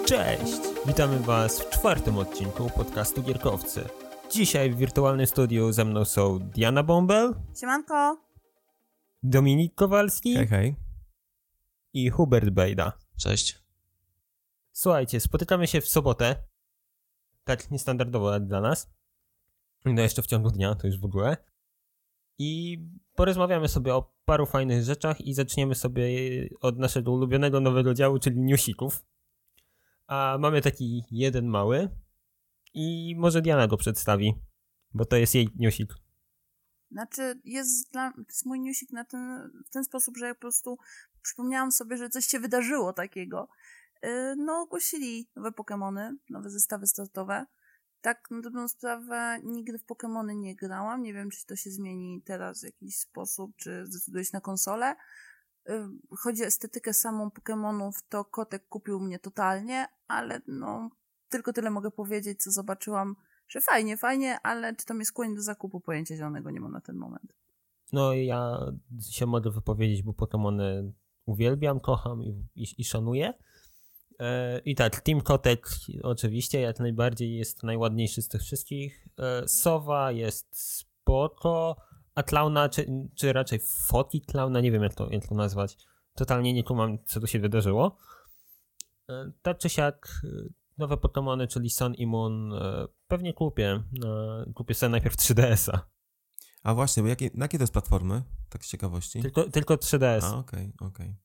Cześć! Witamy Was w 4. odcinku podcastu Gierkowcy. Dzisiaj w wirtualnym studiu ze mną są Diana Bąbel. Siemanko! Dominik Kowalski. Hej, hej. I Hubert Bejda. Cześć. Słuchajcie, spotykamy się w sobotę. Tak niestandardowo jak dla nas. No jeszcze w ciągu dnia, to już w ogóle. I porozmawiamy sobie o paru fajnych rzeczach i zaczniemy sobie od naszego ulubionego nowego działu, czyli newsików. A mamy taki jeden mały i może Diana go przedstawi, bo to jest jej newsik. Znaczy, jest mój newsik w ten sposób, że ja po prostu przypomniałam sobie, że coś się wydarzyło takiego. No, ogłosili nowe Pokemony, nowe zestawy startowe. Tak, na dobrą sprawę nigdy w Pokemony nie grałam. Nie wiem, czy to się zmieni teraz w jakiś sposób, czy zdecydujesz na konsolę. Chodzi o estetykę samą Pokemonów, to kotek kupił mnie totalnie, ale no, tylko tyle mogę powiedzieć, co zobaczyłam, że fajnie, ale czy to mnie skłoni do zakupu, pojęcia zielonego nie mam na ten moment. No ja się mogę wypowiedzieć, bo Pokemony uwielbiam, kocham i szanuję. I tak, Team Kotek oczywiście jak najbardziej jest najładniejszy z tych wszystkich. Sowa jest spoko, a Klauna, czy raczej fotki Klauna, nie wiem jak to nazwać. Totalnie nie kumam, co tu się wydarzyło. Tak czy siak, nowe Pokemony, czyli Sun i Moon, pewnie kupię. Kupię sobie najpierw 3DS-a. A właśnie, bo na jakie to jest platformy? Tak z ciekawości. Tylko 3DS. A, okej.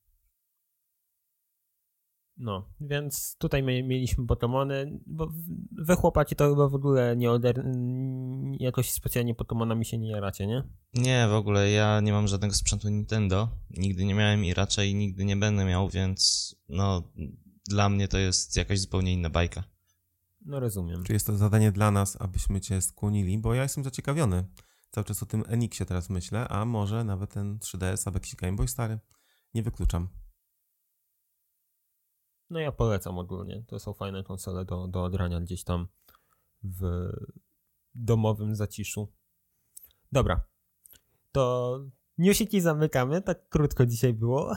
No, więc tutaj mieliśmy Pokemony, bo wy chłopaki to chyba w ogóle jakoś specjalnie Pokemonami się nie jaracie, nie? Nie, w ogóle ja nie mam żadnego sprzętu Nintendo. Nigdy nie miałem i raczej nigdy nie będę miał, więc no dla mnie to jest jakaś zupełnie inna bajka. No rozumiem. Czy jest to zadanie dla nas, abyśmy cię skłonili? Bo ja jestem zaciekawiony. Cały czas o tym Enixie teraz myślę, a może nawet ten 3DS albo jakiś Game Boy stary. Nie wykluczam. No ja polecam ogólnie. To są fajne konsole do odgrania gdzieś tam w domowym zaciszu. Dobra. To newsiki zamykamy. Tak krótko dzisiaj było.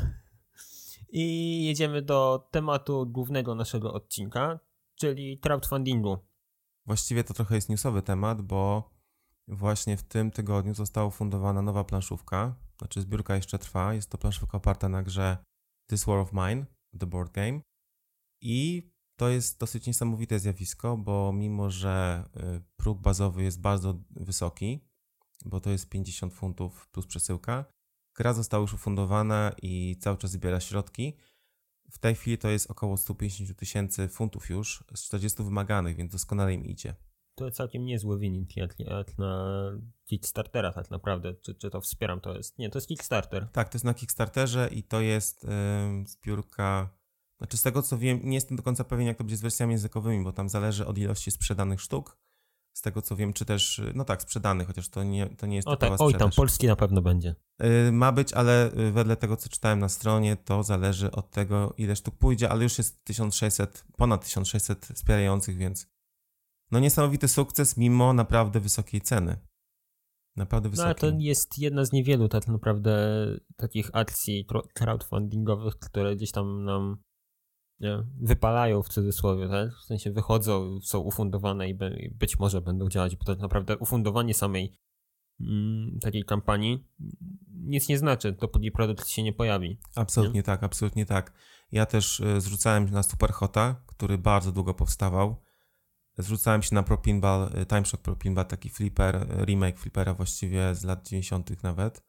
I jedziemy do tematu głównego naszego odcinka, czyli crowdfundingu. Właściwie to trochę jest newsowy temat, bo właśnie w tym tygodniu została ufundowana nowa planszówka. Znaczy zbiórka jeszcze trwa. Jest to planszówka oparta na grze This War of Mine, The Board Game. I to jest dosyć niesamowite zjawisko, bo mimo, że próg bazowy jest bardzo wysoki, bo to jest 50 funtów plus przesyłka, gra została już ufundowana i cały czas zbiera środki. W tej chwili to jest około 150 000 funtów już, z 40 wymaganych, więc doskonale im idzie. To całkiem niezły wynik jak na Kickstartera tak naprawdę. Czy to wspieram, to jest... Nie, to jest Kickstarter. Tak, to jest na Kickstarterze i to jest zbiórka... Znaczy z tego co wiem, nie jestem do końca pewien jak to będzie z wersjami językowymi, bo tam zależy od ilości sprzedanych sztuk. Z tego co wiem, czy też, no tak, sprzedanych, chociaż to nie jest typowa sprzedaż. Oj, tam polski na pewno będzie. Ma być, ale wedle tego co czytałem na stronie, to zależy od tego ile sztuk pójdzie, ale już jest ponad 1600 wspierających, więc no niesamowity sukces mimo naprawdę wysokiej ceny. Naprawdę wysokiej. No ale to jest jedna z niewielu tak naprawdę takich akcji crowdfundingowych, które gdzieś tam nam wypalają w cudzysłowie, tak? W sensie wychodzą, są ufundowane i być może będą działać, bo tak naprawdę ufundowanie samej takiej kampanii nic nie znaczy, dopóki produkt się nie pojawi. Absolutnie nie? Tak, absolutnie tak. Ja też zrzucałem na Superhota, który bardzo długo powstawał. Zrzucałem się na Pro Pinball, Timeshock Pro Pinball, taki flipper, remake flippera właściwie z lat 90. nawet.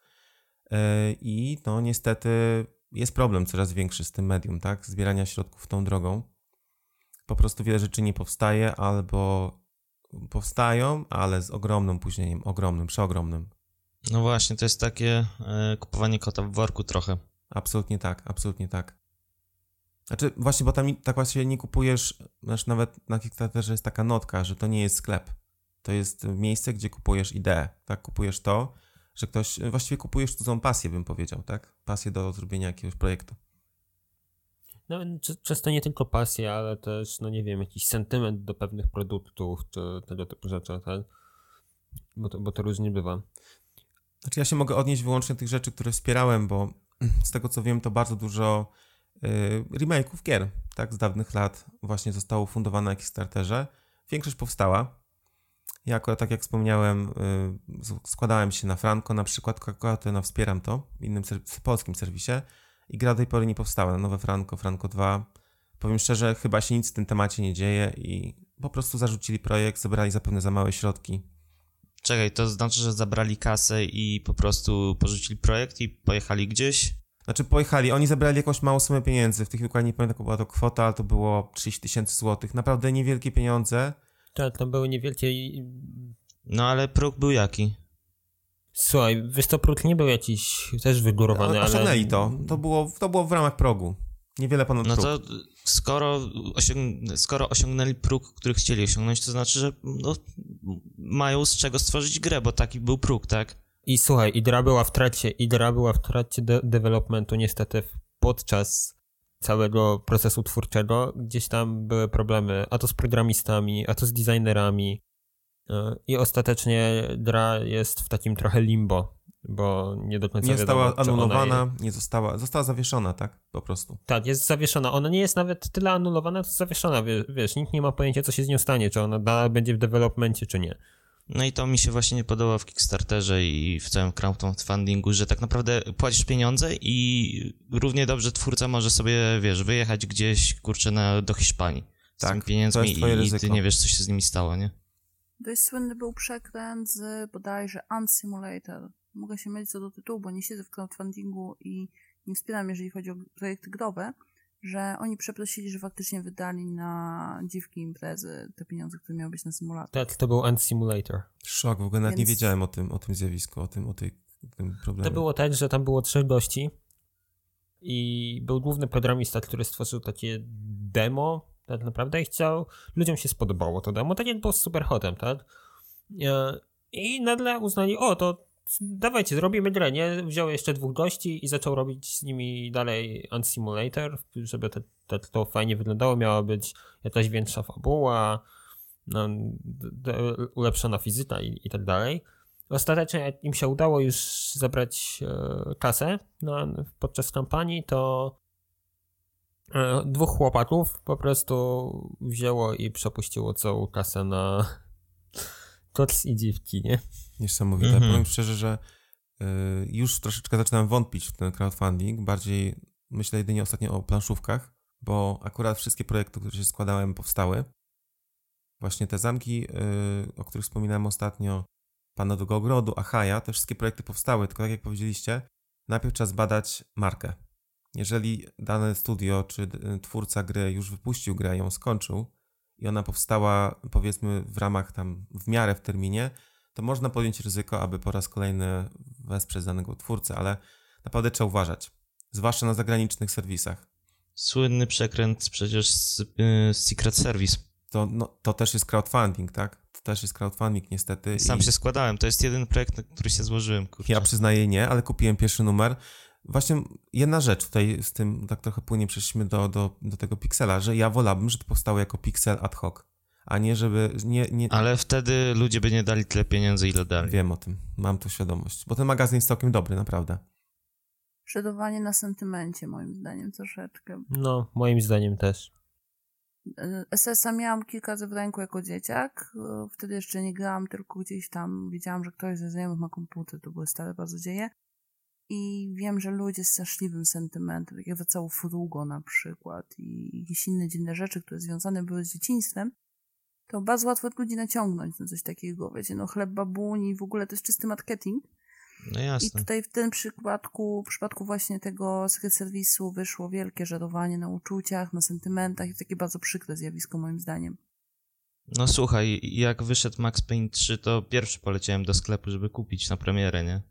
I no niestety jest problem coraz większy z tym medium, tak? Zbierania środków tą drogą. Po prostu wiele rzeczy nie powstaje albo powstają, ale z ogromnym opóźnieniem, przeogromnym. No właśnie, to jest takie kupowanie kota w worku trochę. Absolutnie tak, absolutnie tak. Znaczy właśnie, bo tam tak właśnie nie kupujesz, znaczy nawet na Kickstarterze jest taka notka, że to nie jest sklep. To jest miejsce, gdzie kupujesz ideę, tak? Kupujesz to, że ktoś, właściwie kupujesz cudzą pasję, bym powiedział, tak? Pasję do zrobienia jakiegoś projektu. No, często nie tylko pasja, ale też, no nie wiem, jakiś sentyment do pewnych produktów, czy tego typu rzeczy, tak? Bo to różnie bywa. Znaczy ja się mogę odnieść wyłącznie do tych rzeczy, które wspierałem, bo z tego co wiem, to bardzo dużo remake'ów gier, tak, z dawnych lat właśnie zostało fundowane na Kickstarterze. Większość powstała. Ja akurat, tak jak wspomniałem, składałem się na Franco, na przykład Coca-Cola, wspieram to w innym polskim serwisie i gra do tej pory nie powstała na nowe Franco, Franco 2. Powiem szczerze, chyba się nic w tym temacie nie dzieje i po prostu zarzucili projekt, zebrali zapewne za małe środki. Czekaj, to znaczy, że zabrali kasę i po prostu porzucili projekt i pojechali gdzieś? Znaczy pojechali, oni zebrali jakąś małą sumę pieniędzy, w tych chwili nie pamiętam, jaka była to kwota, ale to było 30 000 złotych, naprawdę niewielkie pieniądze. Tak, to były niewielkie... No ale próg był jaki? Słuchaj, wiesz co, próg nie był jakiś też wygórowany, ale... Osiągnęli to, to było w ramach progu. Niewiele ponad próg. No to skoro osiągnęli próg, który chcieli osiągnąć, to znaczy, że mają z czego stworzyć grę, bo taki był próg, tak? I słuchaj, gra była w trakcie developmentu niestety podczas całego procesu twórczego. Gdzieś tam były problemy, a to z programistami, a to z designerami i ostatecznie gra jest w takim trochę limbo, bo nie do końca wiadomo, została anulowana, nie została zawieszona, tak? Po prostu. Tak, jest zawieszona. Ona nie jest nawet tyle anulowana, to zawieszona, wiesz, nikt nie ma pojęcia, co się z nią stanie, czy ona dalej będzie w developmencie, czy nie. No i to mi się właśnie nie podoba w Kickstarterze i w całym crowdfundingu, że tak naprawdę płacisz pieniądze i równie dobrze twórca może sobie, wiesz, wyjechać gdzieś, kurczę, do Hiszpanii z tymi pieniędzmi i ty nie wiesz, co się z nimi stało, nie? Dość słynny był przekręt z bodajże Ant Simulator. Mogę się mylić co do tytułu, bo nie siedzę w crowdfundingu i nie wspieram, jeżeli chodzi o projekty growe, że oni przeprosili, że faktycznie wydali na dziwki imprezy te pieniądze, które miały być na symulator. Tak, to był Ant Simulator. Szok, w ogóle nawet nie wiedziałem o tym zjawisku, o tym problemie. To było tak, że tam było 3 gości i był główny programista, który stworzył takie demo tak naprawdę i ludziom się spodobało to demo, tak jak było z Superhotem, tak? I nagle uznali, to dawajcie, zrobimy grę, nie? Wziął jeszcze 2 gości i zaczął robić z nimi dalej Ant Simulator, żeby to fajnie wyglądało, miała być jakaś większa fabuła, ulepszona fizyka i tak dalej. Ostatecznie jak im się udało już zebrać kasę podczas kampanii, to 2 chłopaków po prostu wzięło i przepuściło całą kasę na koc i dziwki, nie? Niesamowite. Powiem szczerze, że już troszeczkę zaczynam wątpić w ten crowdfunding. Bardziej myślę jedynie ostatnio o planszówkach, bo akurat wszystkie projekty, które się składałem, powstały. Właśnie te zamki, o których wspominałem ostatnio, Pana Nowego Ogrodu, Achaja, te wszystkie projekty powstały, tylko tak jak powiedzieliście, najpierw trzeba zbadać markę. Jeżeli dane studio czy twórca gry już wypuścił grę, ją skończył i ona powstała, powiedzmy, w ramach tam w miarę w terminie, to można podjąć ryzyko, aby po raz kolejny wesprzeć danego twórcę, ale naprawdę trzeba uważać, zwłaszcza na zagranicznych serwisach. Słynny przekręt przecież z Secret Service. To też jest crowdfunding, tak? To też jest crowdfunding niestety. Sam się składałem, to jest jedyny projekt, na który się złożyłem. Kurczę. Ja przyznaję nie, ale kupiłem pierwszy numer. Właśnie jedna rzecz tutaj z tym, tak trochę płynnie przeszliśmy do tego Pixela, że ja wolałbym, żeby to powstało jako Pixel ad hoc, a nie żeby... Nie... Ale wtedy ludzie by nie dali tyle pieniędzy, ile dali. Wiem o tym, mam tu świadomość, bo ten magazyn jest całkiem dobry, naprawdę. Przodowanie na sentymencie, moim zdaniem, troszeczkę. No, moim zdaniem też. SS-a miałam kilka razy w ręku jako dzieciak. Wtedy jeszcze nie grałam, tylko gdzieś tam wiedziałam, że ktoś ze znajomych ma komputer. To były stare bardzo dzieje. I wiem, że ludzie z straszliwym sentymentem, tak jak Wesoło Frugo na przykład i jakieś inne dziwne rzeczy, które związane były z dzieciństwem, to bardzo łatwo ludzi naciągnąć na coś takiego. Wiecie, chleb babuni, w ogóle to jest czysty marketing. No jasne. I tutaj w tym przypadku właśnie tego Secret Service'u wyszło wielkie żerowanie na uczuciach, na sentymentach i takie bardzo przykre zjawisko moim zdaniem. No słuchaj, jak wyszedł Max Payne 3, to pierwszy poleciałem do sklepu, żeby kupić na premierę, nie?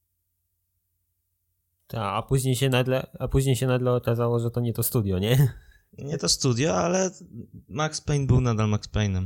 Tak, a później się nagle okazało, że to nie to studio, nie? Nie to studio, ale Max Payne był nadal Max Payne'em.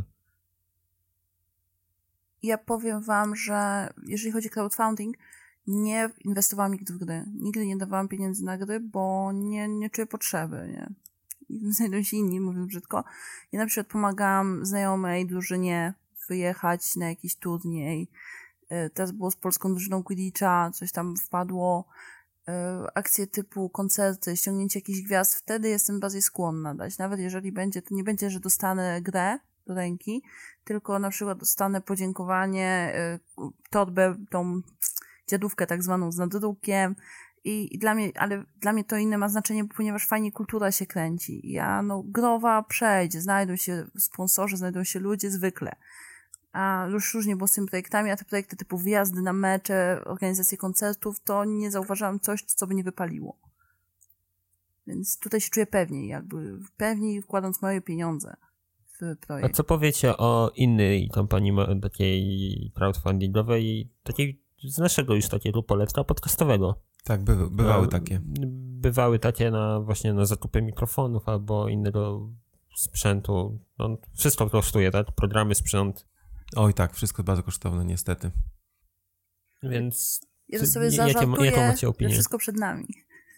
Ja powiem wam, że jeżeli chodzi o crowdfunding, nie inwestowałam nigdy w gry. Nigdy nie dawałam pieniędzy na gry, bo nie czuję potrzeby, nie? I znajdą się inni, mówiąc brzydko. Ja na przykład pomagałam znajomej drużynie wyjechać na jakiś turniej. Teraz było z polską drużyną Quidditcha, coś tam wpadło. akcje typu koncerty, ściągnięcie jakichś gwiazd, wtedy jestem bardziej skłonna dać. Nawet jeżeli będzie, to nie będzie, że dostanę grę do ręki, tylko na przykład dostanę podziękowanie, torbę, tą dziadówkę tak zwaną z nadrukiem i dla mnie to inne ma znaczenie, ponieważ fajnie kultura się kręci. Growa przejdzie, znajdą się sponsorzy, znajdą się ludzie zwykle. A już różnie było z tymi projektami, a te projekty typu wyjazdy na mecze, organizacje koncertów, to nie zauważyłam coś, co by nie wypaliło. Więc tutaj się czuję pewniej wkładając moje pieniądze w projekt. A co powiecie o innej kampanii takiej crowdfundingowej, takiej z naszego już takiego poletka podcastowego? Tak, bywały takie. Bywały takie właśnie na zakupy mikrofonów albo innego sprzętu. No, wszystko kosztuje, tak? Programy, sprzęt. Oj tak, wszystko bardzo kosztowne niestety. Więc ja to sobie zażartuję, jaką macie opinię? że wszystko przed nami.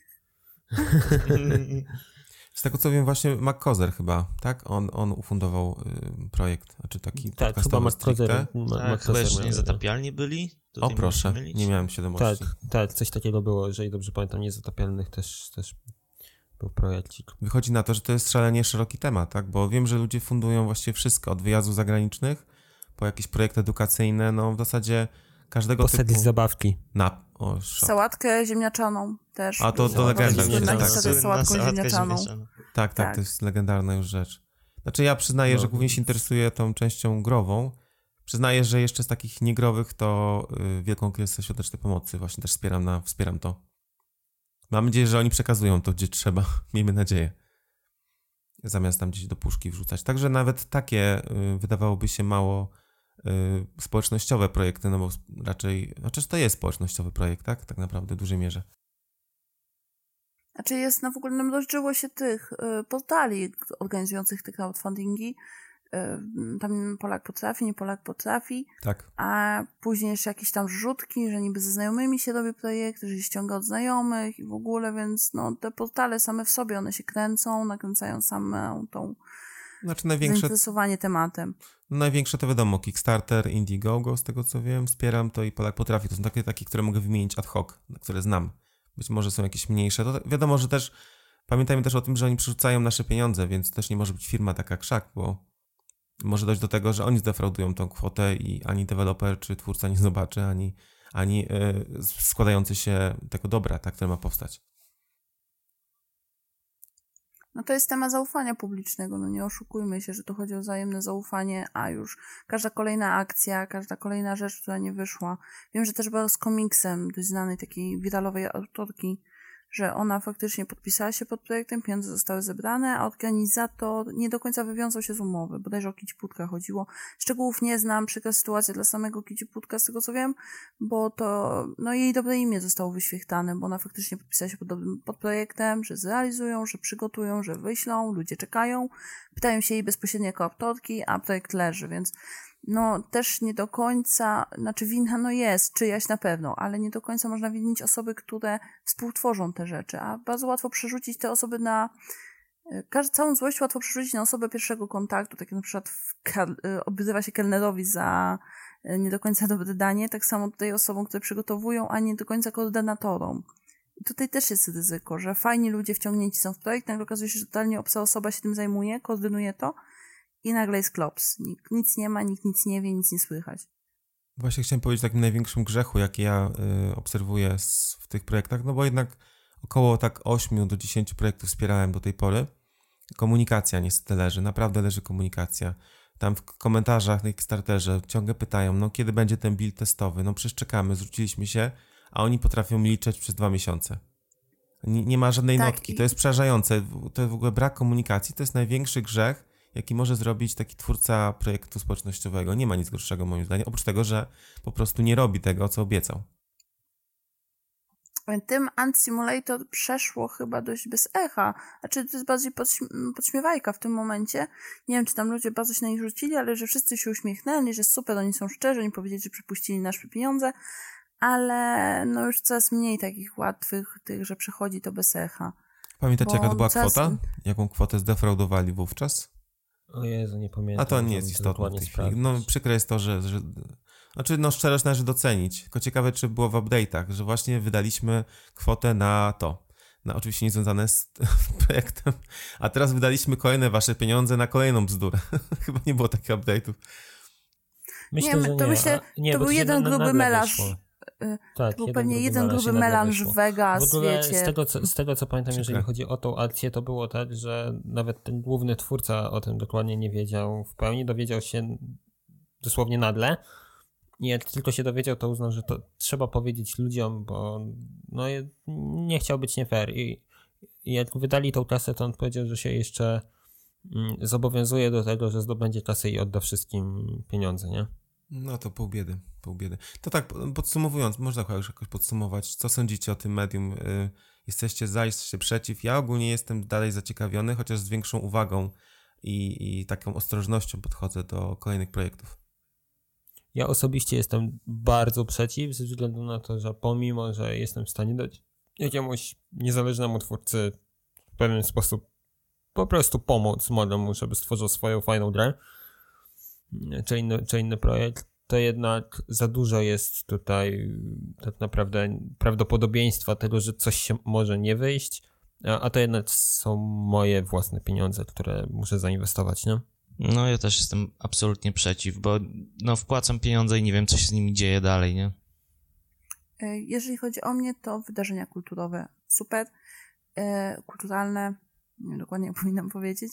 Z tego co wiem, właśnie McCozer chyba, tak? On ufundował projekt, znaczy taki tak, podcastowy stricte. Chyba jeszcze Niezatapialni byli? O proszę, nie miałem świadomości. Tak, coś takiego było, jeżeli dobrze pamiętam, Niezatapialnych też był projekcik. Wychodzi na to, że to jest szalenie szeroki temat, tak? Bo wiem, że ludzie fundują właściwie wszystko, od wyjazdów zagranicznych po jakieś projekty edukacyjne, no w zasadzie każdego Posadzić typu... zabawki. Sałatkę ziemniaczaną też. A to legenda już jest, tak. Sałatką ziemniaczaną. Tak, to jest legendarna już rzecz. Znaczy ja przyznaję, że głównie się interesuję tą częścią grową. Przyznaję, że jeszcze z takich niegrowych to Wielką Orkiestrę Świątecznej Pomocy właśnie też wspieram to. Mam nadzieję, że oni przekazują to, gdzie trzeba. Miejmy nadzieję. Zamiast tam gdzieś do puszki wrzucać. Także nawet takie wydawałoby się mało społecznościowe projekty, no bo raczej, to jest społecznościowy projekt, tak? Tak naprawdę w dużej mierze. Znaczy w ogóle namnożyło się tych portali organizujących te crowdfundingi. Tam Polak potrafi, nie Polak potrafi. Tak. A później jeszcze jakieś tam rzutki, że niby ze znajomymi się robi projekt, że się ściąga od znajomych i w ogóle, więc te portale same w sobie, one się kręcą, nakręcają samą tą zainteresowanie tematem. Największe to wiadomo, Kickstarter, Indiegogo, z tego co wiem, wspieram to i Polak potrafi. To są takie, które mogę wymienić ad hoc, które znam. Być może są jakieś mniejsze. To wiadomo, że też pamiętajmy też o tym, że oni przerzucają nasze pieniądze, więc też nie może być firma taka jak Krzak, bo może dojść do tego, że oni zdefraudują tą kwotę i ani deweloper czy twórca nie zobaczy, ani składający się tego dobra, tak, które ma powstać. No to jest temat zaufania publicznego, nie oszukujmy się, że to chodzi o wzajemne zaufanie, a już każda kolejna akcja, każda kolejna rzecz, która nie wyszła. Wiem, że też było z komiksem dość znanej takiej wiralowej autorki, że ona faktycznie podpisała się pod projektem, pieniądze zostały zebrane, a organizator nie do końca wywiązał się z umowy, bodajże o Kiciputka chodziło. Szczegółów nie znam, przykra sytuacja dla samego Kiciputka, z tego co wiem, bo to, jej dobre imię zostało wyświechtane, bo ona faktycznie podpisała się pod projektem, że zrealizują, że przygotują, że wyślą, ludzie czekają, pytają się jej bezpośrednio jako autorki, a projekt leży, więc też nie do końca, wina jest czyjaś na pewno, ale nie do końca można winić osoby, które współtworzą te rzeczy, a bardzo łatwo przerzucić te osoby całą złość łatwo przerzucić na osobę pierwszego kontaktu, tak jak na przykład obrywa się kelnerowi za nie do końca dobre danie, tak samo tutaj osobom, które przygotowują, a nie do końca koordynatorom. I tutaj też jest ryzyko, że fajni ludzie wciągnięci są w projekt, nagle okazuje się, że totalnie obca osoba się tym zajmuje, koordynuje to, i nagle jest klops. Nikt nic nie ma, nikt nic nie wie, nic nie słychać. Właśnie chciałem powiedzieć o takim największym grzechu, jaki ja obserwuję w tych projektach, bo jednak około 8 do 10 projektów wspierałem do tej pory. Komunikacja niestety leży, naprawdę leży komunikacja. Tam w komentarzach na Kickstarterze ciągle pytają, kiedy będzie ten build testowy, przecież czekamy, zwróciliśmy się, a oni potrafią milczeć przez 2 miesiące. Nie ma żadnej notki, to jest przerażające. To jest w ogóle brak komunikacji, to jest największy grzech, jaki może zrobić taki twórca projektu społecznościowego. Nie ma nic gorszego moim zdaniem, oprócz tego, że po prostu nie robi tego, co obiecał. Tym Ant Simulator przeszło chyba dość bez echa. To jest bardziej podśmiewajka w tym momencie. Nie wiem, czy tam ludzie bardzo się na nich rzucili, ale że wszyscy się uśmiechnęli, że super, oni są szczerzy, oni powiedzieli, że przypuścili nasze pieniądze, ale już coraz mniej takich łatwych tych, że przechodzi to bez echa. Pamiętacie, jaka to była kwota? Jaką kwotę zdefraudowali wówczas? O Jezu, nie pamiętam. A to nie jest istotne w tej chwili. Przykre jest to, że Znaczy, szczerość należy docenić. Tylko ciekawe, czy było w update'ach, że właśnie wydaliśmy kwotę na to. Oczywiście nie związane z projektem. A teraz wydaliśmy kolejne wasze pieniądze na kolejną bzdurę. Chyba nie było takich update'ów. Myślę, że nie. To był jeden gruby melanż. Tak, to był pewnie jeden gruby melanż w Vegas, w ogóle wiecie. Z tego, co pamiętam, jeżeli chodzi o tą akcję, to było tak, że nawet ten główny twórca o tym dokładnie nie wiedział w pełni. Dowiedział się dosłownie nagle. I jak tylko się dowiedział, to uznał, że to trzeba powiedzieć ludziom, bo nie chciał być nie fair. I jak wydali tą kasę, to on powiedział, że się jeszcze zobowiązuje do tego, że zdobędzie kasę i odda wszystkim pieniądze, nie? No to pół biedy. To tak, podsumowując, można jakoś podsumować, co sądzicie o tym medium? Jesteście za, jesteście przeciw? Ja ogólnie jestem dalej zaciekawiony, chociaż z większą uwagą i taką ostrożnością podchodzę do kolejnych projektów. Ja osobiście jestem bardzo przeciw, ze względu na to, że pomimo, że jestem w stanie dać jakiemuś niezależnemu twórcy w pewien sposób po prostu pomóc młodemu, żeby stworzył swoją fajną grę, czy inny projekt, to jednak za dużo jest tutaj tak naprawdę prawdopodobieństwa tego, że coś się może nie wyjść, a to jednak są moje własne pieniądze, które muszę zainwestować, nie? No ja też jestem absolutnie przeciw, bo wpłacam pieniądze i nie wiem, co się z nimi dzieje dalej, nie? Jeżeli chodzi o mnie, to wydarzenia kulturowe super, kulturalne, nie wiem, dokładnie powinnam powiedzieć,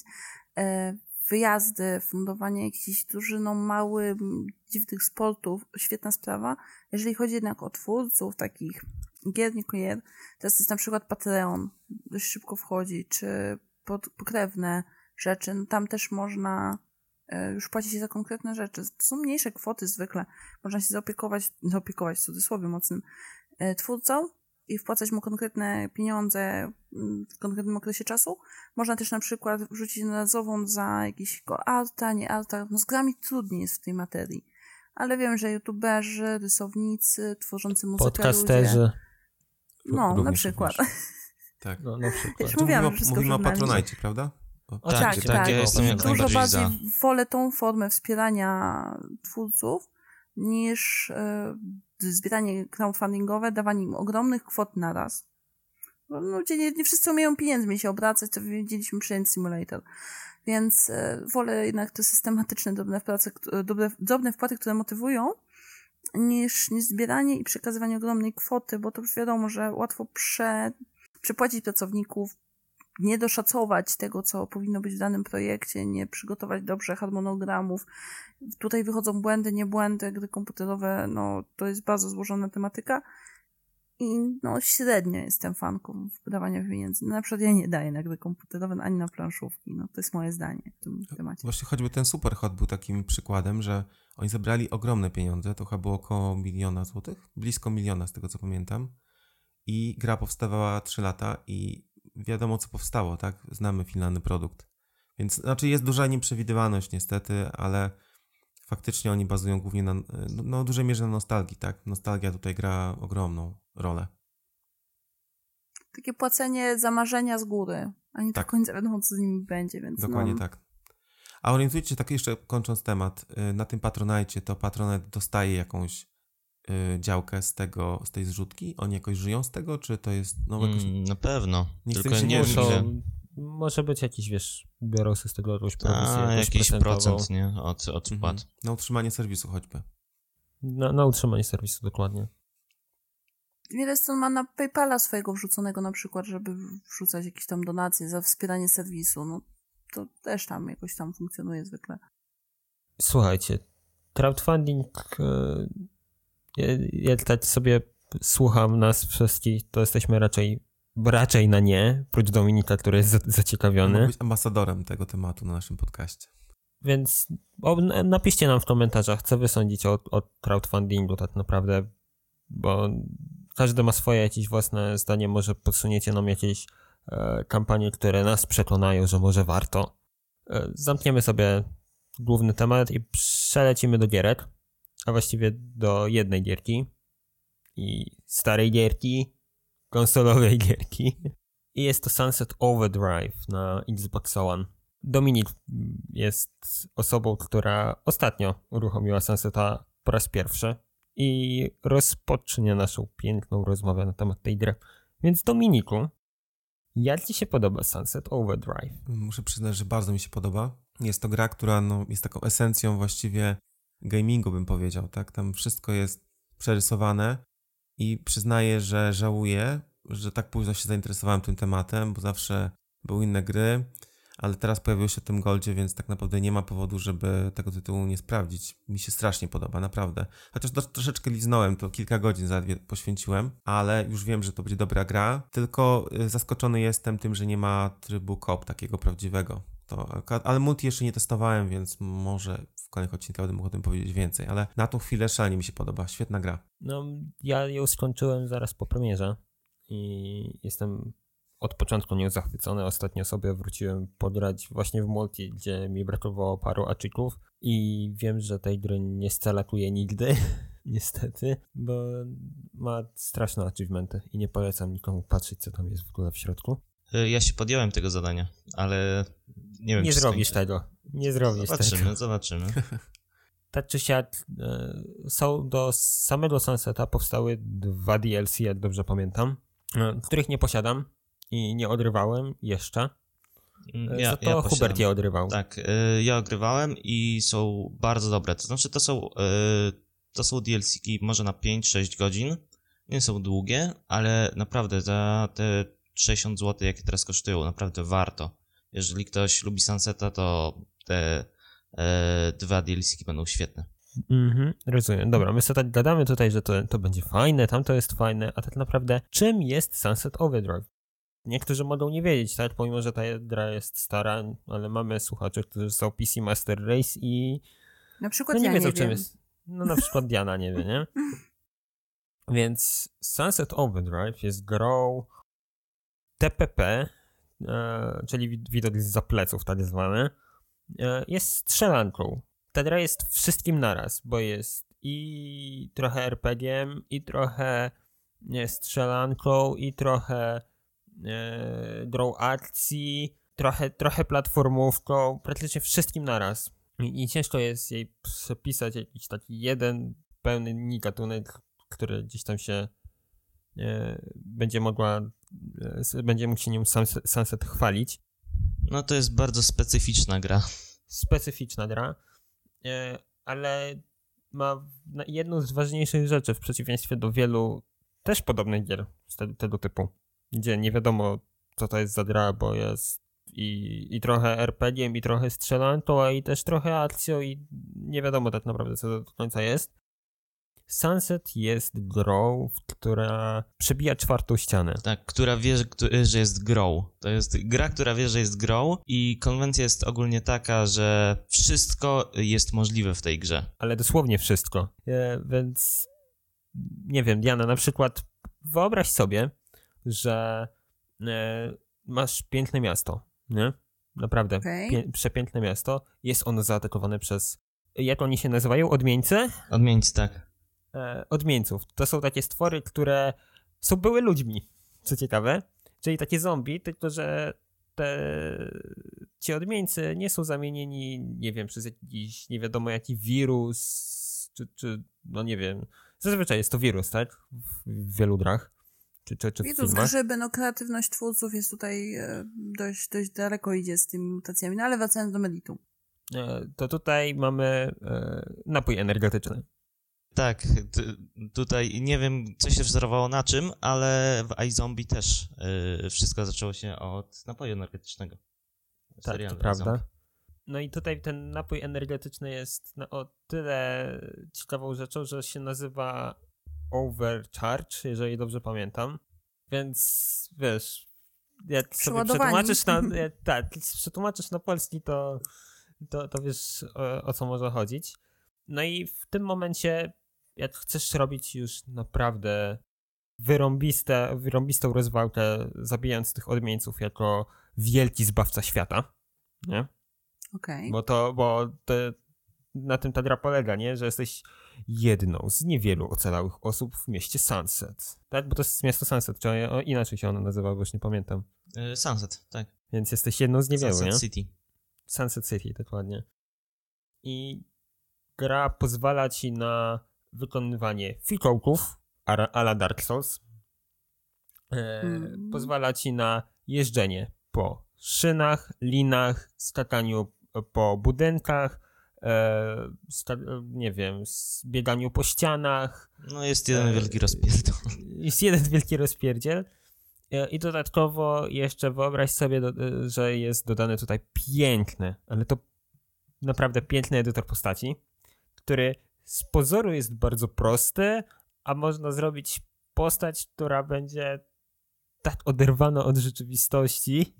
wyjazdy, fundowanie jakichś drużynom małych, dziwnych sportów, świetna sprawa. Jeżeli chodzi jednak o twórców takich gier, niekoniecznie, teraz jest na przykład Patreon, dość szybko wchodzi, czy pokrewne rzeczy, no tam też można już płacić się za konkretne rzeczy. To są mniejsze kwoty zwykle. Można się zaopiekować w cudzysłowie mocnym twórcą i wpłacać mu konkretne pieniądze w konkretnym okresie czasu. Można też na przykład wrzucić nazową za jakiś arta, nie arta. No z grami trudniej jest w tej materii. Ale wiem, że youtuberzy, rysownicy, tworzący muzykę podcasterzy. ludzie. No, na przykład. Tak. No, na przykład. Mówimy o Patronite, prawda? Tak. Ja jestem jak Dużo najbardziej bardziej za. wolę tą formę wspierania twórców niż zbieranie crowdfundingowe, dawanie im ogromnych kwot na raz. Bo ludzie nie wszyscy umieją pieniędzmi się obracać, to widzieliśmy przy End Simulator. Więc wolę jednak te systematyczne, drobne wpłaty, które motywują, niż zbieranie i przekazywanie ogromnej kwoty, bo to już wiadomo, że łatwo przepłacić pracowników, nie doszacować tego, co powinno być w danym projekcie, nie przygotować dobrze harmonogramów. Tutaj wychodzą błędy, nie błędy, gry komputerowe, to jest bardzo złożona tematyka i średnio jestem fanką wydawania pieniędzy. Na przykład ja nie daję na gry komputerowe ani na planszówki, to jest moje zdanie w tym temacie. Właśnie choćby ten Superhot był takim przykładem, że oni zebrali ogromne pieniądze, to chyba było około 1 miliona złotych, blisko 1 miliona z tego co pamiętam i gra powstawała 3 lata i wiadomo, co powstało, tak? Znamy finalny produkt. Więc, jest duża nieprzewidywalność niestety, ale faktycznie oni bazują głównie na, w dużej mierze na nostalgii, tak? Nostalgia tutaj gra ogromną rolę. Takie płacenie za marzenia z góry, a nie tak do końca wiadomo, co z nimi będzie, więc dokładnie tak. A orientujcie się, tak jeszcze kończąc temat, na tym Patronite, to Patronite dostaje jakąś działkę z tej zrzutki? Oni jakoś żyją z tego, czy to jest jakoś... Na pewno. Tylko nie wiem, może być jakiś, biorą sobie z tego jakąś prowizję. Jakiś procent, nie? Od wpłat. Na utrzymanie serwisu choćby. Na utrzymanie serwisu, dokładnie. Wiele stron ma na PayPala swojego wrzuconego na przykład, żeby wrzucać jakieś tam donacje za wspieranie serwisu. To też tam jakoś tam funkcjonuje zwykle. Słuchajcie, crowdfunding... Jak tak sobie słucham nas wszystkich, to jesteśmy raczej na nie, prócz Dominika, który jest zaciekawiony. Mógł być ambasadorem tego tematu na naszym podcaście. Więc napiszcie nam w komentarzach, co wy sądzicie o crowdfundingu tak naprawdę, bo każdy ma swoje jakieś własne zdanie, może podsuniecie nam jakieś kampanie, które nas przekonają, że może warto. Zamkniemy sobie główny temat i przelecimy do gierek. A właściwie do jednej gierki i starej gierki, konsolowej gierki. I jest to Sunset Overdrive na Xbox One. Dominik jest osobą, która ostatnio uruchomiła Sunseta po raz pierwszy i rozpocznie naszą piękną rozmowę na temat tej gry. Więc Dominiku, jak ci się podoba Sunset Overdrive? Muszę przyznać, że bardzo mi się podoba. Jest to gra, która jest taką esencją właściwie gamingu, bym powiedział, tak? Tam wszystko jest przerysowane i przyznaję, że żałuję, że tak późno się zainteresowałem tym tematem, bo zawsze były inne gry, ale teraz pojawił się w tym Goldzie, więc tak naprawdę nie ma powodu, żeby tego tytułu nie sprawdzić. Mi się strasznie podoba, naprawdę. Chociaż troszeczkę liznąłem, to kilka godzin zaledwie poświęciłem, ale już wiem, że to będzie dobra gra, tylko zaskoczony jestem tym, że nie ma trybu co-op takiego prawdziwego. Ale multi jeszcze nie testowałem, więc może w kolejnych odcinkach będę mógł o tym powiedzieć więcej, ale na tą chwilę szalenie mi się podoba. Świetna gra. No, ja ją skończyłem zaraz po premierze i jestem od początku nią zachwycony. Ostatnio sobie wróciłem pograć właśnie w multi, gdzie mi brakowało paru achików i wiem, że tej gry nie scalakuję nigdy, niestety, bo ma straszne achievementy i nie polecam nikomu patrzeć, co tam jest w ogóle w środku. Ja się podjąłem tego zadania, ale nie wiem, Nie czy zrobisz skończę. tego. Nie zrobisz tego. Zobaczymy. Tak czy siak, do samego Sunseta powstały 2 DLC, jak dobrze pamiętam, których nie posiadam i nie odrywałem jeszcze. Za to Hubert je odrywał. Tak, ja ogrywałem i są bardzo dobre. To znaczy, to są DLC-ki może na 5-6 godzin. Nie są długie, ale naprawdę za te 60 zł, jakie teraz kosztują, naprawdę warto. Jeżeli ktoś lubi Sunseta, to te 2 DLC-ki będą świetne. Rozumiem. Dobra, my sobie tak gadamy tutaj, że to będzie fajne, tamto jest fajne, a tak naprawdę czym jest Sunset Overdrive? Niektórzy mogą nie wiedzieć, tak? Pomimo, że ta gra jest stara, ale mamy słuchaczy, którzy są PC Master Race i na przykład nie ja wiedzą, nie czym wiem. jest. No na przykład Diana nie wie, nie? Więc Sunset Overdrive jest grą TPP, czyli widok zza pleców tak zwany, jest strzelanką. Ta gra jest wszystkim naraz, bo jest i trochę RPG-iem, i trochę strzelanką, i trochę grą akcji, trochę platformówką, praktycznie wszystkim naraz. I ciężko jest jej przepisać jakiś taki jeden pełny gatunek, który gdzieś tam się będzie mógł się nią Sunset chwalić. No to jest bardzo specyficzna gra. Specyficzna gra, ale ma jedną z ważniejszych rzeczy w przeciwieństwie do wielu też podobnych gier tego typu, gdzie nie wiadomo, co to jest za gra, bo jest i trochę RPG-iem, i trochę strzelanką, a i też trochę akcją i nie wiadomo tak naprawdę, co to do końca jest. Sunset jest grą, która przebija 4. ścianę. Tak, która wie, że jest grą. To jest gra, która wie, że jest grą i konwencja jest ogólnie taka, że wszystko jest możliwe w tej grze. Ale dosłownie wszystko. Więc nie wiem, Diana, na przykład wyobraź sobie, że masz piękne miasto, nie? Naprawdę, przepiękne miasto. Jest ono zaatakowane przez, jak oni się nazywają? Odmieńcy? Odmieńcy, tak. Odmieńców. To są takie stwory, które były ludźmi, co ciekawe. Czyli takie zombie, tylko że ci odmieńcy nie są zamienieni, nie wiem, przez jakiś nie wiadomo jaki wirus, czy no nie wiem. Zazwyczaj jest to wirus, tak? W wielu grach. Czy w filmach. Grzyby, kreatywność twórców jest tutaj dość daleko idzie z tymi mutacjami, no ale wracając do meritum. To tutaj mamy napój energetyczny. Tak, tutaj nie wiem, co się wzorowało na czym, ale w iZombie też wszystko zaczęło się od napoju energetycznego. Tak, to prawda. No i tutaj ten napój energetyczny jest o tyle ciekawą rzeczą, że się nazywa Overcharge, jeżeli dobrze pamiętam. Więc wiesz, jak sobie przetłumaczysz na polski, to wiesz, o co może chodzić. No i w tym momencie, jak chcesz robić już naprawdę wyrąbistą rozwałkę, zabijając tych odmieńców jako wielki zbawca świata, nie? Okej. Bo na tym ta gra polega, nie? Że jesteś jedną z niewielu ocalałych osób w mieście Sunset. Tak? Bo to jest miasto Sunset, czy inaczej się ono nazywa, bo już nie pamiętam. Sunset, tak. Więc jesteś jedną z niewielu, Sunset nie? City. Sunset City, dokładnie. I gra pozwala ci na wykonywanie fikołków a la Dark Souls. Pozwala ci na jeżdżenie po szynach, linach, skakaniu po budynkach, nie wiem, bieganiu po ścianach. No jest jeden wielki rozpierdol. Jest jeden wielki rozpierdziel. I dodatkowo jeszcze wyobraź sobie, że jest dodany tutaj piękny, ale to naprawdę piękny edytor postaci, który z pozoru jest bardzo prosty, a można zrobić postać, która będzie tak oderwana od rzeczywistości,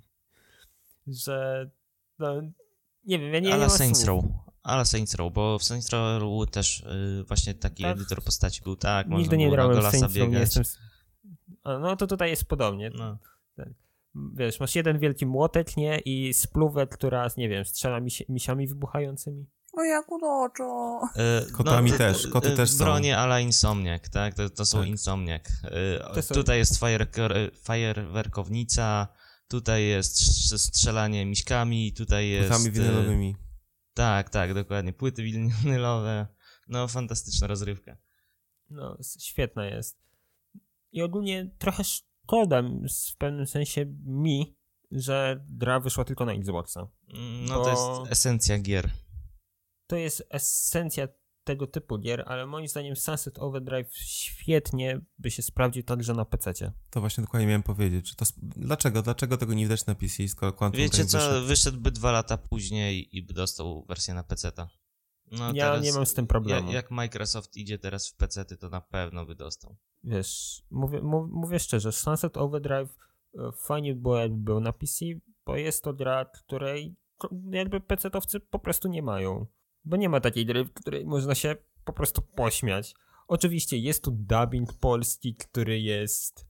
że no, nie wiem, ja nie Ale mam Saints słów. Row. Ale Saints Row, bo w Saints Row też właśnie taki Tak. edytor postaci był, tak, Nigdy można nie było na grałem w Golasa Saints Row, nie biegać. jestem... No to tutaj jest podobnie. No. Wiesz, masz jeden wielki młotek, nie? I spluwę, która, nie wiem, strzela misiami wybuchającymi. O, jak uroczo. Kotami też, koty też są. Bronie a la Insomniac, tak? To są Tak. Insomniac. To są- Tutaj jest fajerwerkownica, tutaj jest strzelanie miśkami, tutaj jest... Płytami winylowymi. Tak, dokładnie. Płyty winylowe. No, fantastyczna rozrywka. No, świetna jest. I ogólnie trochę szkoda w pewnym sensie mi, że gra wyszła tylko na Xboxa. No, to jest esencja gier. To jest esencja tego typu gier, ale moim zdaniem Sunset Overdrive świetnie by się sprawdził także na PC-cie. To właśnie dokładnie miałem powiedzieć. Czy to dlaczego tego nie widać na PC, skoro Quantum Wiecie Break co, wyszedł? wyszedłby 2 lata później i by dostał wersję na PC-ta. No, Ja teraz, nie mam z tym problemu. Jak Microsoft idzie teraz w PC-ty, to na pewno by dostał. Wiesz, mówię szczerze, Sunset Overdrive fajnie było, jakby był na PC, bo jest to gra, której jakby PC-towcy po prostu nie mają. Bo nie ma takiej gry, w której można się po prostu pośmiać. Oczywiście jest tu dubbing polski, który jest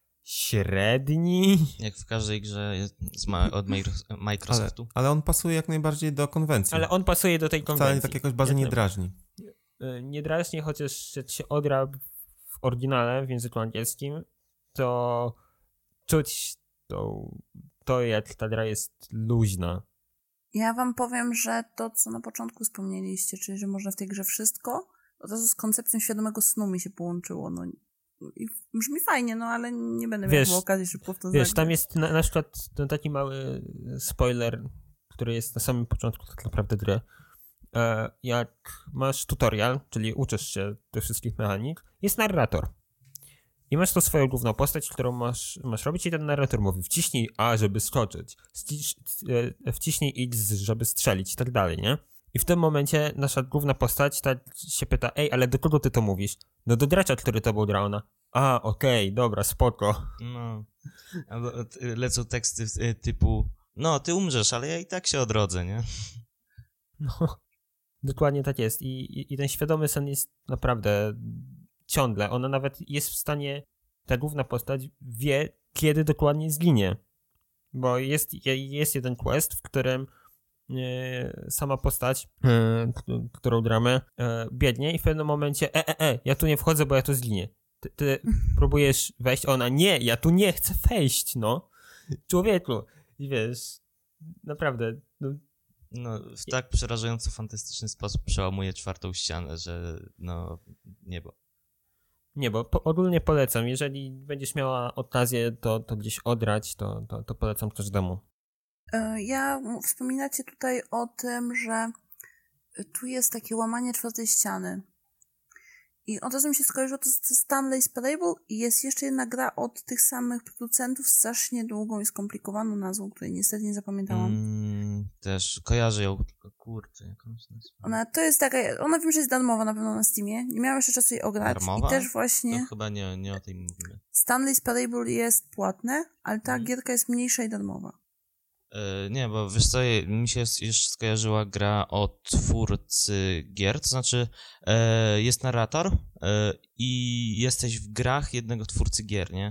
średni. Jak w każdej grze od Microsoftu. Ale on pasuje jak najbardziej do konwencji. Ale on pasuje do tej konwencji. Wcale tak jakoś bardzo nie drażni. Nie drażni, chociaż jak się odra w oryginale w języku angielskim, to czuć to jak ta gra jest luźna. Ja wam powiem, że to, co na początku wspomnieliście, czyli że można w tej grze wszystko, od razu z koncepcją świadomego snu mi się połączyło. No i brzmi fajnie, no ale nie będę miała okazji szybko w to Wiesz, zagrać. tam jest na przykład ten taki mały spoiler, który jest na samym początku tak naprawdę gry. Jak masz tutorial, czyli uczysz się tych wszystkich mechanik, jest narrator. I masz to swoją główną postać, którą masz robić i ten narrator mówi wciśnij A, żeby skoczyć, wciśnij X, żeby strzelić i tak dalej, nie? I w tym momencie nasza główna postać się pyta, ej, ale do kogo ty to mówisz? No do gracza, który tobą gra, ona. A, okej, dobra, spoko. No. Albo lecą teksty typu no, ty umrzesz, ale ja i tak się odrodzę, nie? No, dokładnie tak jest. I ten świadomy sen jest naprawdę ciągle. Ona nawet jest w stanie, ta główna postać wie, kiedy dokładnie zginie. Bo jest jeden quest, w którym sama postać, którą gramy, biegnie i w pewnym momencie ja tu nie wchodzę, bo ja tu zginię. Ty próbujesz wejść, ona nie, ja tu nie chcę wejść, no. Człowieku. I wiesz, naprawdę. No, w tak przerażająco fantastyczny sposób przełamuje czwartą ścianę, że no, niebo. Nie, bo ogólnie polecam. Jeżeli będziesz miała okazję to gdzieś odrać, to polecam każdemu. Wspominacie tutaj o tym, że tu jest takie łamanie czwartej ściany. I od razu mi się skojarzyło to z Stanley's Parable i jest jeszcze jedna gra od tych samych producentów z strasznie długą i skomplikowaną nazwą, której niestety nie zapamiętałam. Też kojarzę ją, tylko kurczę, jakąś nazwę. To jest taka, ona wiem, że jest darmowa na pewno na Steamie. Nie miałam jeszcze czasu jej ograć. Darmowa? I też właśnie... To chyba nie o tej mówimy. Stanley's Parable jest płatne, ale ta gierka jest mniejsza i darmowa. Nie, bo wiesz co, mi się jeszcze skojarzyła gra od twórcy gier, to znaczy jest narrator i jesteś w grach jednego twórcy gier, nie?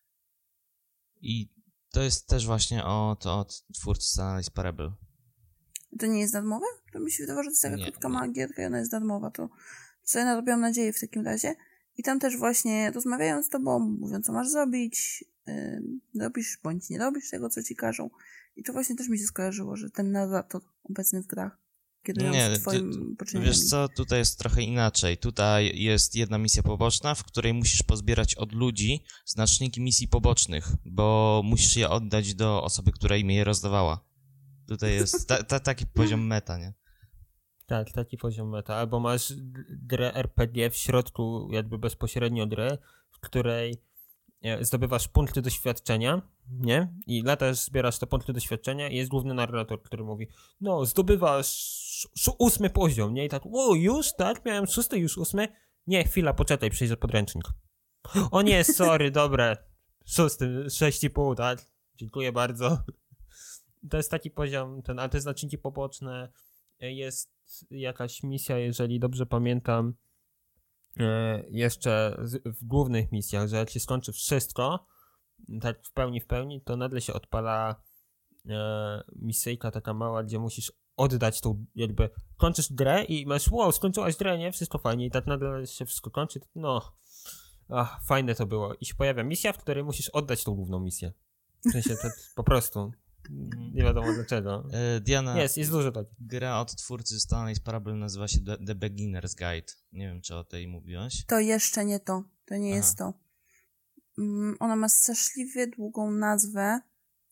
I to jest też właśnie od twórcy Stanley's Parable. To nie jest darmowe? To mi się wydawało, że to jest taka krótka mała gierka i ona jest darmowa, to sobie narobiłam nadzieję w takim razie. I tam też właśnie rozmawiają z tobą, mówią co masz zrobić, robisz bądź nie robisz tego, co ci każą. I to właśnie też mi się skojarzyło, że ten narrator obecny w grach kierując twoim poczynieniem. Wiesz co, tutaj jest trochę inaczej. Tutaj jest jedna misja poboczna, w której musisz pozbierać od ludzi znaczniki misji pobocznych, bo musisz je oddać do osoby, która im je rozdawała. Tutaj jest taki poziom meta, nie? Tak, taki poziom meta. Albo masz grę RPG w środku jakby bezpośrednio gry, w której zdobywasz punkty doświadczenia, nie? I latasz, zbierasz te punkty doświadczenia i jest główny narrator, który mówi, no, zdobywasz 8 poziom, nie? I tak, o, już? Tak? Miałem 6, już 8? Nie, chwila, poczekaj, przejrzę podręcznik. O nie, sorry, dobre. 6,5, tak? Dziękuję bardzo. To jest taki poziom, ale te znaczniki poboczne, jest jakaś misja, jeżeli dobrze pamiętam, jeszcze w głównych misjach, że jak się skończy wszystko, tak w pełni, to nagle się odpala misyjka taka mała, gdzie musisz oddać tą, jakby kończysz grę i masz, wow, skończyłaś grę, nie? Wszystko fajnie i tak nagle się wszystko kończy, no, fajne to było. I się pojawia misja, w której musisz oddać tą główną misję. W sensie tak po prostu. Nie wiadomo dlaczego. Diana, jest dużo takich. gra od twórcy Stanley's Parable nazywa się The Beginner's Guide. Nie wiem, czy o tej mówiłaś. To jeszcze nie to. To nie jest to. Ona ma straszliwie długą nazwę.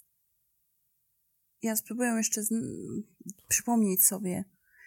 Ja spróbuję jeszcze przypomnieć sobie.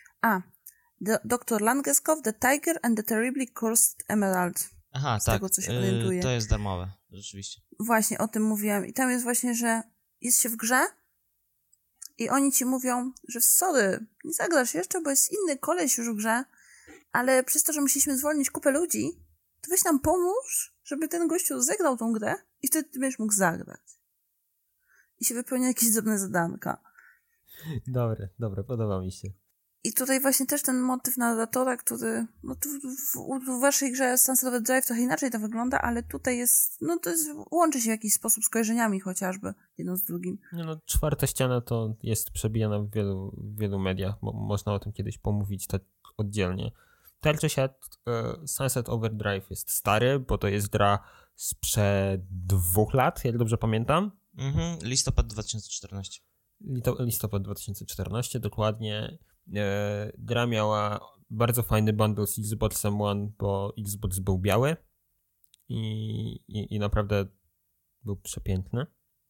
Dr. Langeskov, The Tiger and the Terribly Cursed Emerald. Aha, z tak. tego, co się orientuję. To jest darmowe, rzeczywiście. Właśnie, o tym mówiłam. I tam jest właśnie, że jest się w grze i oni ci mówią, że sorry, nie zagrasz jeszcze, bo jest inny koleś już w grze, ale przez to, że musieliśmy zwolnić kupę ludzi, to weź nam pomóż, żeby ten gościu zagrał tą grę i wtedy ty będziesz mógł zagrać. I się wypełnia jakieś drobne zadanka. Dobre, podoba mi się. I tutaj właśnie też ten motyw narratora, który, no tu w waszej grze Sunset Overdrive trochę inaczej to wygląda, ale tutaj jest, no to jest, łączy się w jakiś sposób z kojarzeniami chociażby, jedno z drugim. No, czwarta ściana to jest przebijana w wielu mediach, można o tym kiedyś pomówić tak oddzielnie. Tak czy siak Sunset Overdrive jest stary, bo to jest gra sprzed 2 lat, jak dobrze pamiętam. Listopad 2014. Listopad 2014, dokładnie. Gra miała bardzo fajny bundle z Xboxem One, bo Xbox był biały i naprawdę był przepiękny.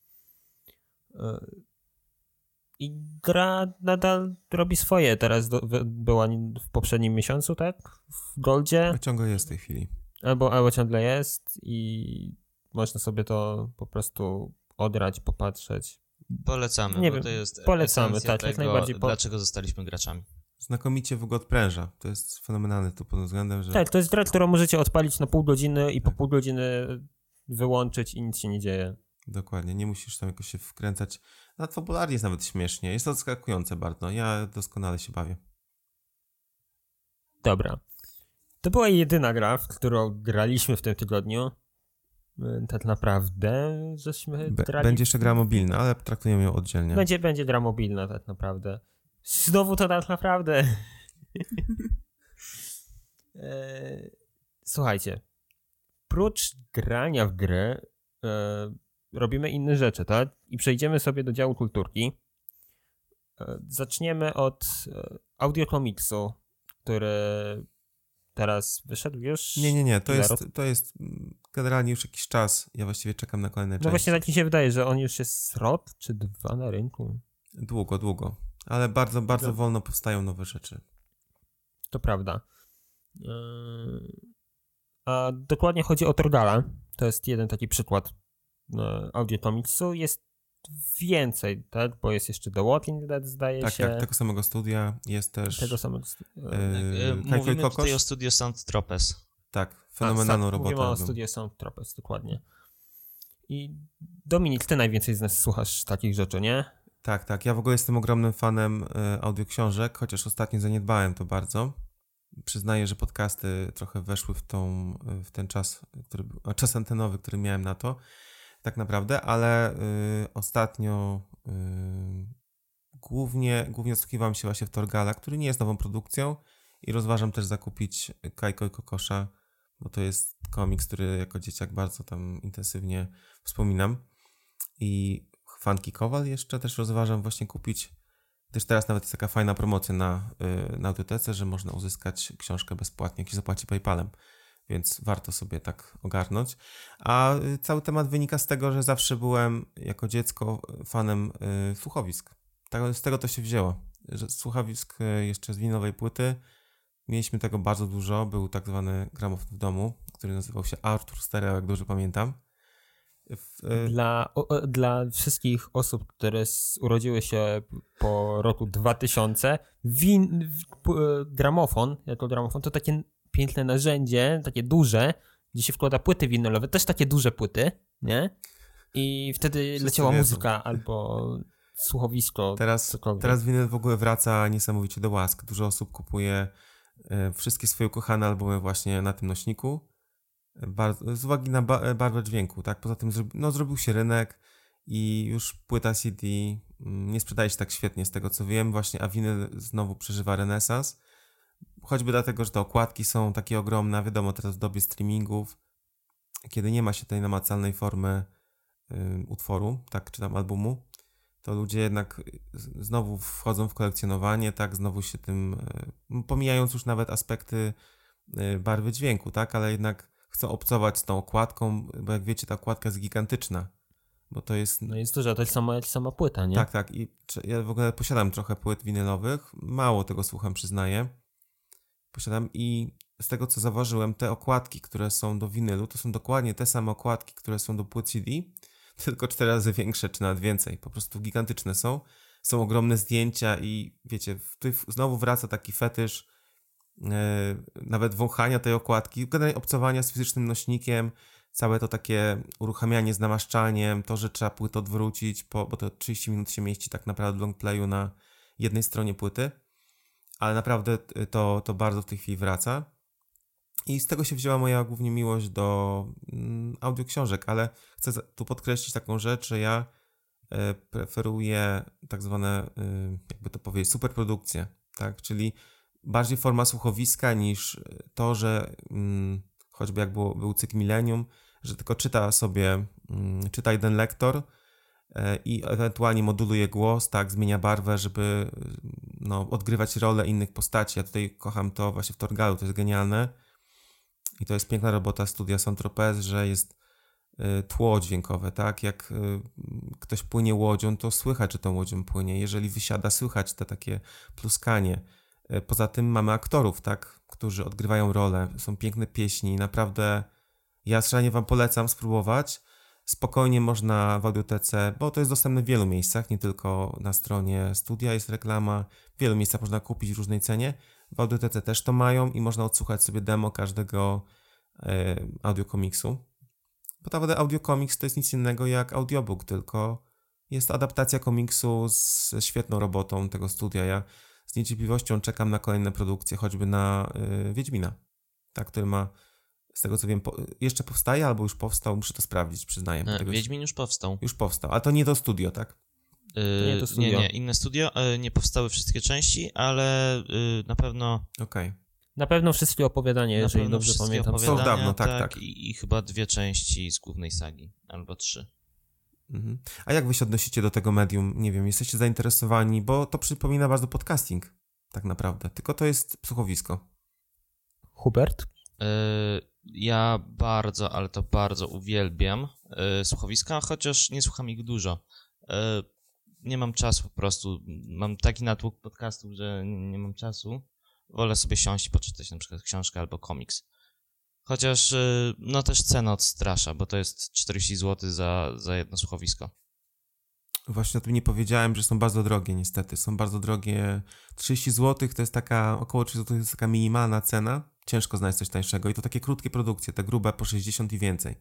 I gra nadal robi swoje. Teraz była w poprzednim miesiącu, tak? W Goldzie. Ciągle jest w tej chwili. Albo ciągle jest i można sobie to po prostu odrać, popatrzeć. Polecamy, Nie bo wiem, to jest polecamy, tak, tego, jak najbardziej. Dlaczego zostaliśmy graczami. Znakomicie w ogóle odpręża. To jest fenomenalny tu pod tym względem, że... Tak, to jest gra, którą możecie odpalić na pół godziny i po pół godziny wyłączyć i nic się nie dzieje. Dokładnie, nie musisz tam jakoś się wkręcać. Nawet fabularnie jest nawet śmiesznie. Jest to zaskakujące bardzo. Ja doskonale się bawię. Dobra. To była jedyna gra, w którą graliśmy w tym tygodniu. Tak naprawdę, żeśmy grali... Będzie jeszcze gra mobilna, ale traktujemy ją oddzielnie. Będzie gra mobilna tak naprawdę. Znowu to tak naprawdę. Słuchajcie. Prócz grania w grę robimy inne rzeczy, tak? I przejdziemy sobie do działu kulturki. Zaczniemy od audiokomiksu, który teraz wyszedł już. Nie. To jest generalnie już jakiś czas. Ja właściwie czekam na kolejne części. No właśnie tak mi się wydaje, że on już jest rok czy 2 na rynku. Długo. Ale bardzo wolno powstają nowe rzeczy. To prawda. A dokładnie chodzi o Torgala. To jest jeden taki przykład audiokomiksu. Jest więcej, tak? Bo jest jeszcze The Walking Dead, zdaje się. Tak, tego samego studia jest też... Tego samego mówimy tutaj o Studio Sound Tropes. Tak, fenomenalną robotę mówimy o robią. Studio Sound Tropes, dokładnie. I Dominik, ty najwięcej z nas słuchasz takich rzeczy, nie? Tak. Ja w ogóle jestem ogromnym fanem audioksiążek, chociaż ostatnio zaniedbałem to bardzo. Przyznaję, że podcasty trochę weszły w ten czas, czas antenowy, który miałem na to, tak naprawdę, ale ostatnio głównie wsłuchiwałem się właśnie w Torgala, który nie jest nową produkcją i rozważam też zakupić Kajko i Kokosza, bo to jest komiks, który jako dzieciak bardzo tam intensywnie wspominam. I Funky Kowal jeszcze też rozważam właśnie kupić. Też teraz nawet jest taka fajna promocja na Audiotece, że można uzyskać książkę bezpłatnie, jak się zapłaci PayPalem, więc warto sobie tak ogarnąć. A cały temat wynika z tego, że zawsze byłem jako dziecko fanem słuchowisk. Tak, z tego to się wzięło, że słuchowisk jeszcze z winylowej płyty. Mieliśmy tego bardzo dużo, był tak zwany gramofon w domu, który nazywał się Artur Stereo, jak dobrze pamiętam. Dla wszystkich osób, które urodziły się po roku 2000, gramofon to takie piękne narzędzie, takie duże, gdzie się wkłada płyty winylowe, też takie duże płyty, nie? I wtedy leciała muzyka albo słuchowisko. Teraz winyl w ogóle wraca niesamowicie do łask. Dużo osób kupuje wszystkie swoje ukochane albumy właśnie na tym nośniku. Z uwagi na barwę dźwięku, tak? Poza tym zrobił się rynek i już płyta CD nie sprzedaje się tak świetnie z tego co wiem, właśnie, a winyl znowu przeżywa renesans. Choćby dlatego, że te okładki są takie ogromne, a wiadomo, teraz w dobie streamingów, kiedy nie ma się tej namacalnej formy utworu, tak, czy tam albumu, to ludzie jednak znowu wchodzą w kolekcjonowanie, tak, znowu się tym, pomijając już nawet aspekty barwy dźwięku, tak, ale jednak chcą obcować z tą okładką, bo jak wiecie, ta okładka jest gigantyczna, bo to jest... No jest duża, to jest sama płyta, nie? Tak, i ja w ogóle posiadam trochę płyt winylowych, mało tego słucham, przyznaję. Posiadam i z tego, co zauważyłem, te okładki, które są do winylu, to są dokładnie te same okładki, które są do płyt CD, tylko 4 razy większe, czy nawet więcej. Po prostu gigantyczne są. Są ogromne zdjęcia i wiecie, znowu wraca taki fetysz nawet wąchania tej okładki, generalnie obcowania z fizycznym nośnikiem, całe to takie uruchamianie z namaszczaniem, to, że trzeba płytę odwrócić, bo to 30 minut się mieści tak naprawdę w longplayu na jednej stronie płyty, ale naprawdę to bardzo w tej chwili wraca. I z tego się wzięła moja głównie miłość do audioksiążek, ale chcę tu podkreślić taką rzecz, że ja preferuję tak zwane, jakby to powiedzieć, superprodukcje, tak? Czyli bardziej forma słuchowiska niż to, że choćby jak był cykl Millennium, że tylko czyta jeden lektor i ewentualnie moduluje głos, tak, zmienia barwę, żeby odgrywać rolę innych postaci. Ja tutaj kocham to właśnie w Torgalu, to jest genialne i to jest piękna robota studia Saint-Tropez, że jest tło dźwiękowe, tak, jak ktoś płynie łodzią, to słychać, że tą łodzią płynie, jeżeli wysiada, słychać te takie pluskanie. Poza tym mamy aktorów, tak, którzy odgrywają rolę, są piękne pieśni, naprawdę ja szalenie wam polecam spróbować. Spokojnie można w Audiotece, bo to jest dostępne w wielu miejscach, nie tylko na stronie studia jest reklama, w wielu miejscach można kupić w różnej cenie. W Audiotece też to mają i można odsłuchać sobie demo każdego audiokomiksu. Bo tak naprawdę audiokomiks to jest nic innego jak audiobook, tylko jest to adaptacja komiksu ze świetną robotą tego studia. Ja z niecierpliwością czekam na kolejne produkcje, choćby na Wiedźmina, tak, który ma, z tego co wiem, jeszcze powstaje albo już powstał, muszę to sprawdzić, przyznaję. Wiedźmin już powstał. Już powstał, ale to nie to studio, tak? Nie, to studio. Nie, inne studio, nie powstały wszystkie części, ale na pewno... Okej. Na pewno wszystkie opowiadania, jeżeli dobrze pamiętam. Są już dawno, tak. I chyba 2 części z głównej sagi, albo 3. Mhm. A jak wy się odnosicie do tego medium? Nie wiem, jesteście zainteresowani, bo to przypomina bardzo podcasting, tak naprawdę, tylko to jest słuchowisko. Hubert? Ja bardzo, ale to bardzo uwielbiam słuchowiska, chociaż nie słucham ich dużo. Nie mam czasu po prostu. Mam taki natłok podcastów, że nie mam czasu. Wolę sobie siąść i poczytać na przykład książkę albo komiks. Chociaż też cena odstrasza, bo to jest 40 zł za jedno słuchowisko. Właśnie o tym nie powiedziałem, że są bardzo drogie niestety. Są bardzo drogie. 30 zł to jest około 30 zł to jest taka minimalna cena. Ciężko znaleźć coś tańszego i to takie krótkie produkcje, te grube po 60 i więcej.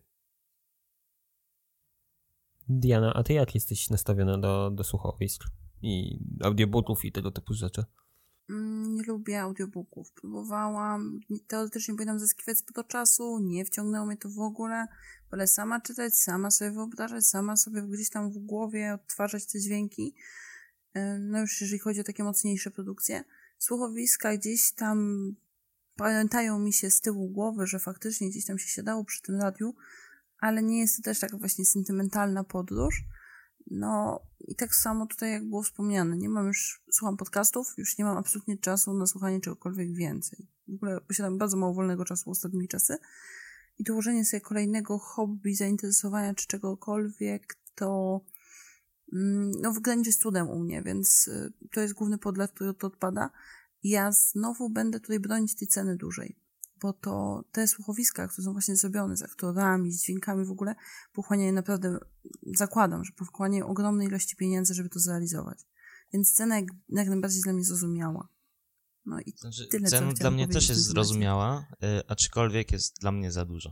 Diana, a ty jak jesteś nastawiona do słuchowisk i audiobooków i tego typu rzeczy? Nie lubię audiobooków. Próbowałam, teoretycznie powinnam zyskiwać sporo czasu, nie wciągnęło mnie to w ogóle. Wolę sama czytać, sama sobie wyobrażać, sama sobie gdzieś tam w głowie odtwarzać te dźwięki. No już jeżeli chodzi o takie mocniejsze produkcje. Słuchowiska gdzieś tam pamiętają mi się z tyłu głowy, że faktycznie gdzieś tam się siadało przy tym radiu, ale nie jest to też taka właśnie sentymentalna podróż. No i tak samo tutaj jak było wspomniane, słucham podcastów, już nie mam absolutnie czasu na słuchanie czegokolwiek więcej. W ogóle posiadam bardzo mało wolnego czasu ostatnimi czasy i dołożenie sobie kolejnego hobby, zainteresowania czy czegokolwiek, to w ogóle jest cudem u mnie, więc to jest główny powód, dla którego to odpada. Ja znowu będę tutaj bronić tej ceny dłużej, bo to te słuchowiska, które są właśnie zrobione z aktorami, z dźwiękami w ogóle, pochłaniają naprawdę, zakładam, że pochłaniają ogromne ilości pieniędzy, żeby to zrealizować. Więc cena jak najbardziej jest dla mnie zrozumiała. No i tyle, cena dla mnie też jest zrozumiała, aczkolwiek jest dla mnie za dużo.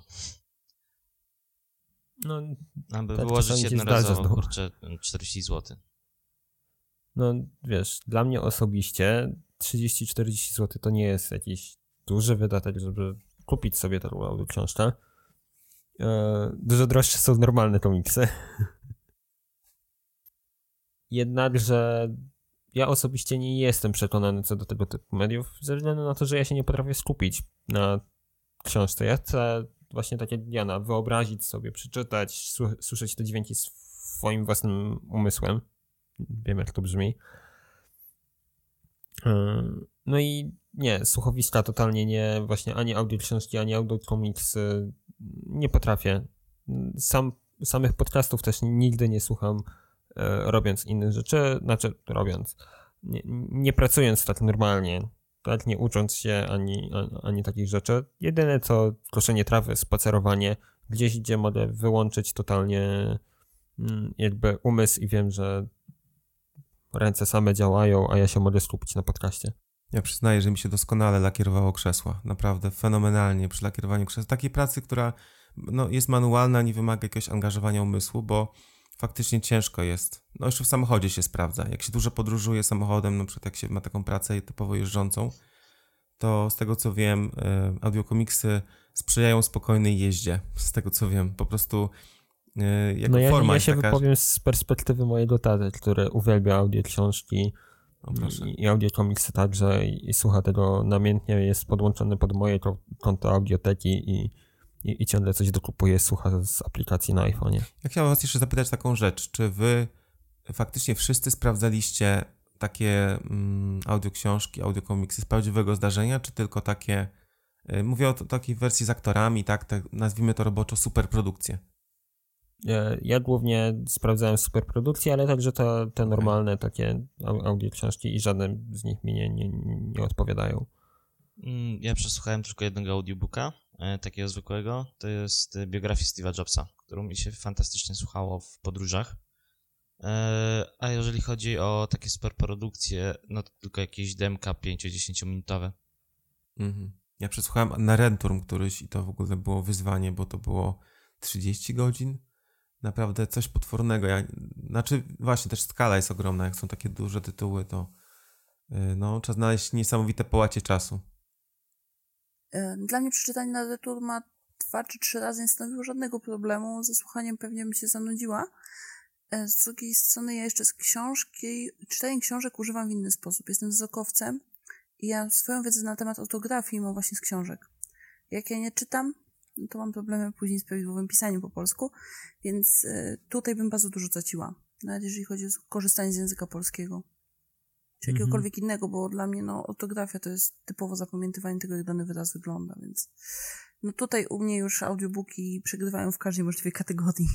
No, aby tak wyłożyć jednorazowo, kurczę, 40 zł. No wiesz, dla mnie osobiście 30-40 zł to nie jest jakiś duży wydatek, żeby kupić sobie taką audioksiążkę. Dużo droższe są normalne komiksy. Jednakże ja osobiście nie jestem przekonany co do tego typu mediów, ze względu na to, że ja się nie potrafię skupić na książce. Ja chcę właśnie tak jak Diana, wyobrazić sobie, przeczytać, słyszeć te dźwięki swoim własnym umysłem. Wiem, jak to brzmi. No i nie, słuchowiska totalnie nie, właśnie ani audioksiążki, ani audiokomiksy nie potrafię. Samych podcastów też nigdy nie słucham, robiąc innych rzeczy, nie pracując tak normalnie, tak, nie ucząc się ani takich rzeczy. Jedyne co koszenie trawy, spacerowanie, gdzieś gdzie mogę wyłączyć totalnie jakby umysł i wiem, że ręce same działają, a ja się mogę skupić na podcaście. Ja przyznaję, że mi się doskonale lakierowało krzesła. Naprawdę fenomenalnie przy lakierowaniu krzesła. Takiej pracy, która jest manualna, nie wymaga jakiegoś angażowania umysłu, bo faktycznie ciężko jest. No jeszcze w samochodzie się sprawdza. Jak się dużo podróżuje samochodem, na przykład jak się ma taką pracę typowo jeżdżącą, to z tego co wiem, audiokomiksy sprzyjają spokojnej jeździe. Z tego co wiem, po prostu jako forma ja się wypowiem z perspektywy mojego taty, który uwielbia audioksiążki i audiokomiksy także i słucha tego namiętnie, jest podłączony pod moje konto audioteki i ciągle coś dokupuje, słucha z aplikacji na iPhone'ie. Ja chciałem was jeszcze zapytać taką rzecz, czy wy faktycznie wszyscy sprawdzaliście takie audioksiążki, audiokomiksy z prawdziwego zdarzenia, czy tylko takie, mówię o takiej wersji z aktorami, tak nazwijmy to roboczo superprodukcje? Ja głównie sprawdzałem superprodukcje, ale także te normalne takie audioksiążki i żadne z nich mi nie odpowiadają. Ja przesłuchałem tylko jednego audiobooka, takiego zwykłego. To jest biografia Steve'a Jobsa, którą mi się fantastycznie słuchało w podróżach. A jeżeli chodzi o takie superprodukcje, no to tylko jakieś demka 5-10 minutowe. Ja przesłuchałem Narenturm któryś i to w ogóle było wyzwanie, bo to było 30 godzin. Naprawdę coś potwornego. Właśnie też skala jest ogromna. Jak są takie duże tytuły, to trzeba znaleźć niesamowite połacie czasu. Dla mnie przeczytanie Narenturma 2 czy 3 razy nie stanowiło żadnego problemu. Ze słuchaniem pewnie bym się zanudziła. Z drugiej strony ja jeszcze czytanie książek używam w inny sposób. Jestem wzrokowcem i ja swoją wiedzę na temat ortografii mam właśnie z książek. Jak ja nie czytam, to mam problemy później z prawidłowym pisaniem po polsku, więc tutaj bym bardzo dużo traciła. Nawet jeżeli chodzi o korzystanie z języka polskiego. Czy jakiegokolwiek innego, bo dla mnie ortografia to jest typowo zapamiętywanie tego, jak dany wyraz wygląda, więc tutaj u mnie już audiobooki przegrywają w każdej możliwej kategorii.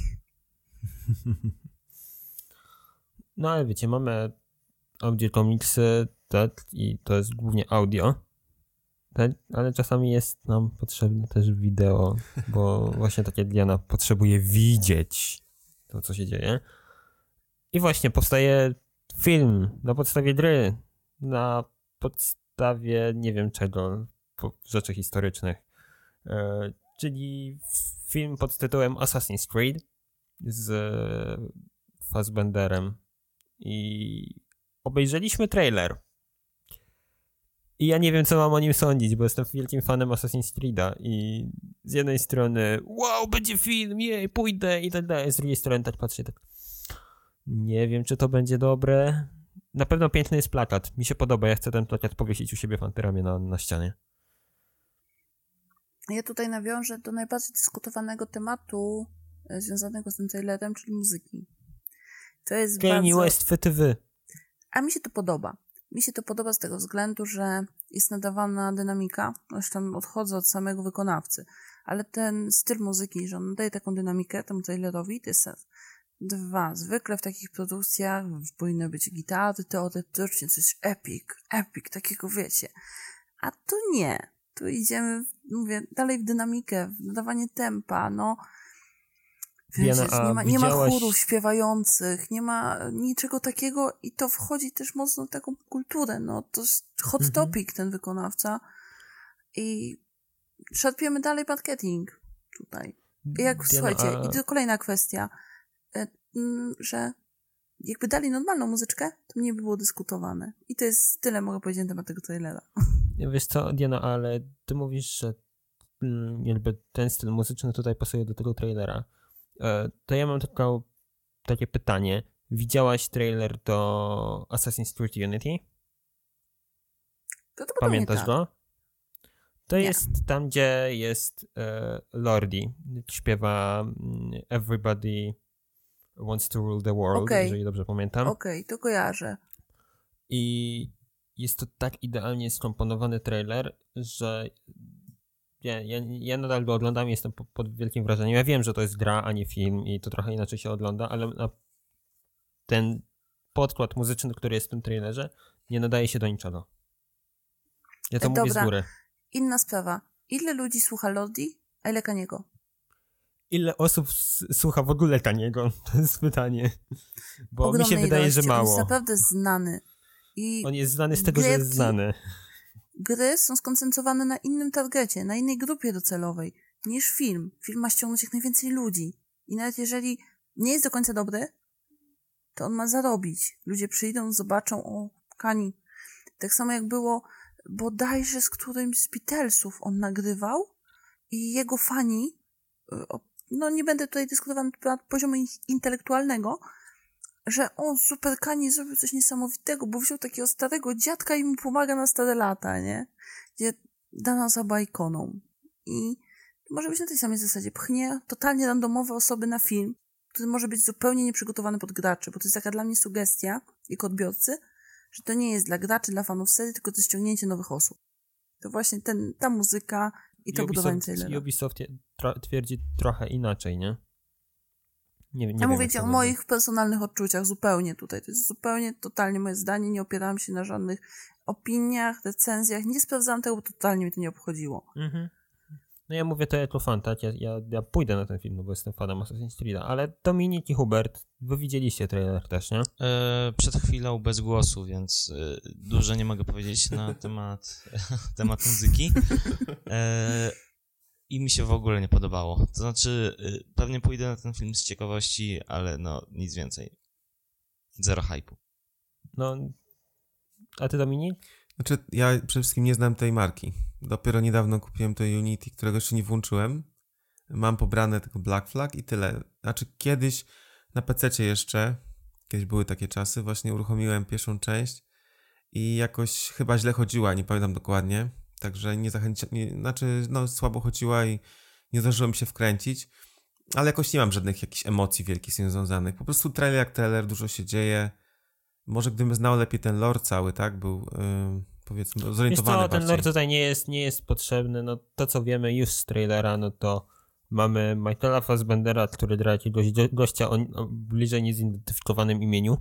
No ale wiecie, mamy audiokomiksy, tak, i to jest głównie audio, tak, ale czasami jest nam potrzebne też wideo, bo właśnie tak jak Diana potrzebuje widzieć to, co się dzieje. I właśnie powstaje film na podstawie gry, na podstawie nie wiem czego, rzeczy historycznych. Czyli film pod tytułem Assassin's Creed z Fassbenderem. I obejrzeliśmy trailer. I ja nie wiem, co mam o nim sądzić, bo jestem wielkim fanem Assassin's Creed'a i z jednej strony wow, będzie film, jej, pójdę i tak dalej, z drugiej strony tak patrzę, tak nie wiem, czy to będzie dobre. Na pewno piękny jest plakat. Mi się podoba, ja chcę ten plakat powiesić u siebie w antyramie na ścianie. Ja tutaj nawiążę do najbardziej dyskutowanego tematu związanego z tym trailerem, czyli muzyki. To jest Kanye bardzo... West fetywy. A mi się to podoba. Mi się to podoba z tego względu, że jest nadawana dynamika. Zresztą odchodzę od samego wykonawcy. Ale ten styl muzyki, że on daje taką dynamikę temu trailerowi, to jest sens. 2. Zwykle w takich produkcjach powinny być gitary, teoretycznie coś epic, takiego wiecie. A tu nie. Tu idziemy, mówię, dalej w dynamikę, w nadawanie tempa, no. Wiesz, nie ma chórów śpiewających, nie ma niczego takiego i to wchodzi też mocno w taką kulturę, no. To jest hot topic ten wykonawca i szarpiemy dalej marketing tutaj. Słuchajcie, i to kolejna kwestia, że jakby dali normalną muzyczkę, to nie by było dyskutowane. I to jest tyle, mogę powiedzieć na temat tego trailera. Wiesz co, Diana, ale ty mówisz, że jakby ten styl muzyczny tutaj pasuje do tego trailera. To ja mam tylko takie pytanie. Widziałaś trailer do Assassin's Creed Unity? Pamiętasz tak. go? To jest tam, gdzie jest Lordi. Śpiewa Everybody Wants to Rule the World, jeżeli dobrze pamiętam. Okej, to kojarzę. I jest to tak idealnie skomponowany trailer, że ja nadal go oglądam i jestem pod wielkim wrażeniem. Ja wiem, że to jest gra, a nie film i to trochę inaczej się ogląda, ale ten podkład muzyczny, który jest w tym trailerze, nie nadaje się do niczego. Ja to mówię z góry. Inna sprawa. Ile ludzi słucha Lordi, a ile Kaniego? Ile osób słucha w ogóle Kaniego? To jest pytanie. Bo ogromnej mi się wydaje, ilości. że mało. On jest naprawdę znany. I on jest znany z tego, że jest znany. Gry są skoncentrowane na innym targecie, na innej grupie docelowej niż film. Film ma ściągnąć jak najwięcej ludzi. I nawet jeżeli nie jest do końca dobry, to on ma zarobić. Ludzie przyjdą, zobaczą, o, Kani. Tak samo jak było bodajże z którymś z Beatlesów on nagrywał i jego fani, no nie będę tutaj dyskutował na poziomie intelektualnego, że super Kanye zrobił coś niesamowitego, bo wziął takiego starego dziadka i mu pomaga na stare lata, nie? Gdzie dana osoba ikoną. I może być na tej samej zasadzie. Pchnie totalnie randomowe osoby na film, który może być zupełnie nieprzygotowany pod graczy, bo to jest taka dla mnie sugestia, jako odbiorcy, że to nie jest dla graczy, dla fanów serii, tylko to jest ściągnięcie nowych osób. To właśnie ta muzyka i to budowanie trailera. Ubisoft twierdzi trochę inaczej, nie? Ja mówię ci o moich personalnych odczuciach zupełnie tutaj. To jest zupełnie, totalnie moje zdanie. Nie opierałam się na żadnych opiniach, recenzjach. Nie sprawdzałam tego, bo totalnie mnie to nie obchodziło. Mhm. No ja mówię to jako fan, tak? Ja pójdę na ten film, no bo jestem fanem Assassin's Creed'a. Ale Dominik i Hubert, wy widzieliście trailer też, nie? Przed chwilą bez głosu, więc dużo nie mogę powiedzieć na temat muzyki. I mi się w ogóle nie podobało. To znaczy, pewnie pójdę na ten film z ciekawości, ale no, nic więcej. Zero hype'u. No, a ty, Dominik? Znaczy, ja przede wszystkim nie znam tej marki. Dopiero niedawno kupiłem to Unity, którego jeszcze nie włączyłem. Mam pobrane tylko Black Flag i tyle. Znaczy, kiedyś na PC-cie jeszcze, kiedyś były takie czasy, właśnie uruchomiłem pierwszą część i jakoś chyba źle chodziła, nie pamiętam dokładnie. Także słabo chodziła i nie zdążyłem się wkręcić, ale jakoś nie mam żadnych jakichś emocji wielkich z tym związanych. Po prostu trailer jak trailer, dużo się dzieje. Może gdybym znał lepiej ten lore cały, tak, był powiedzmy zorientowany bardziej. Ten lore tutaj nie jest potrzebny, no to co wiemy już z trailera, no to mamy Michaela Fassbendera, który gra jakiegoś gościa o bliżej niezidentyfikowanym imieniu.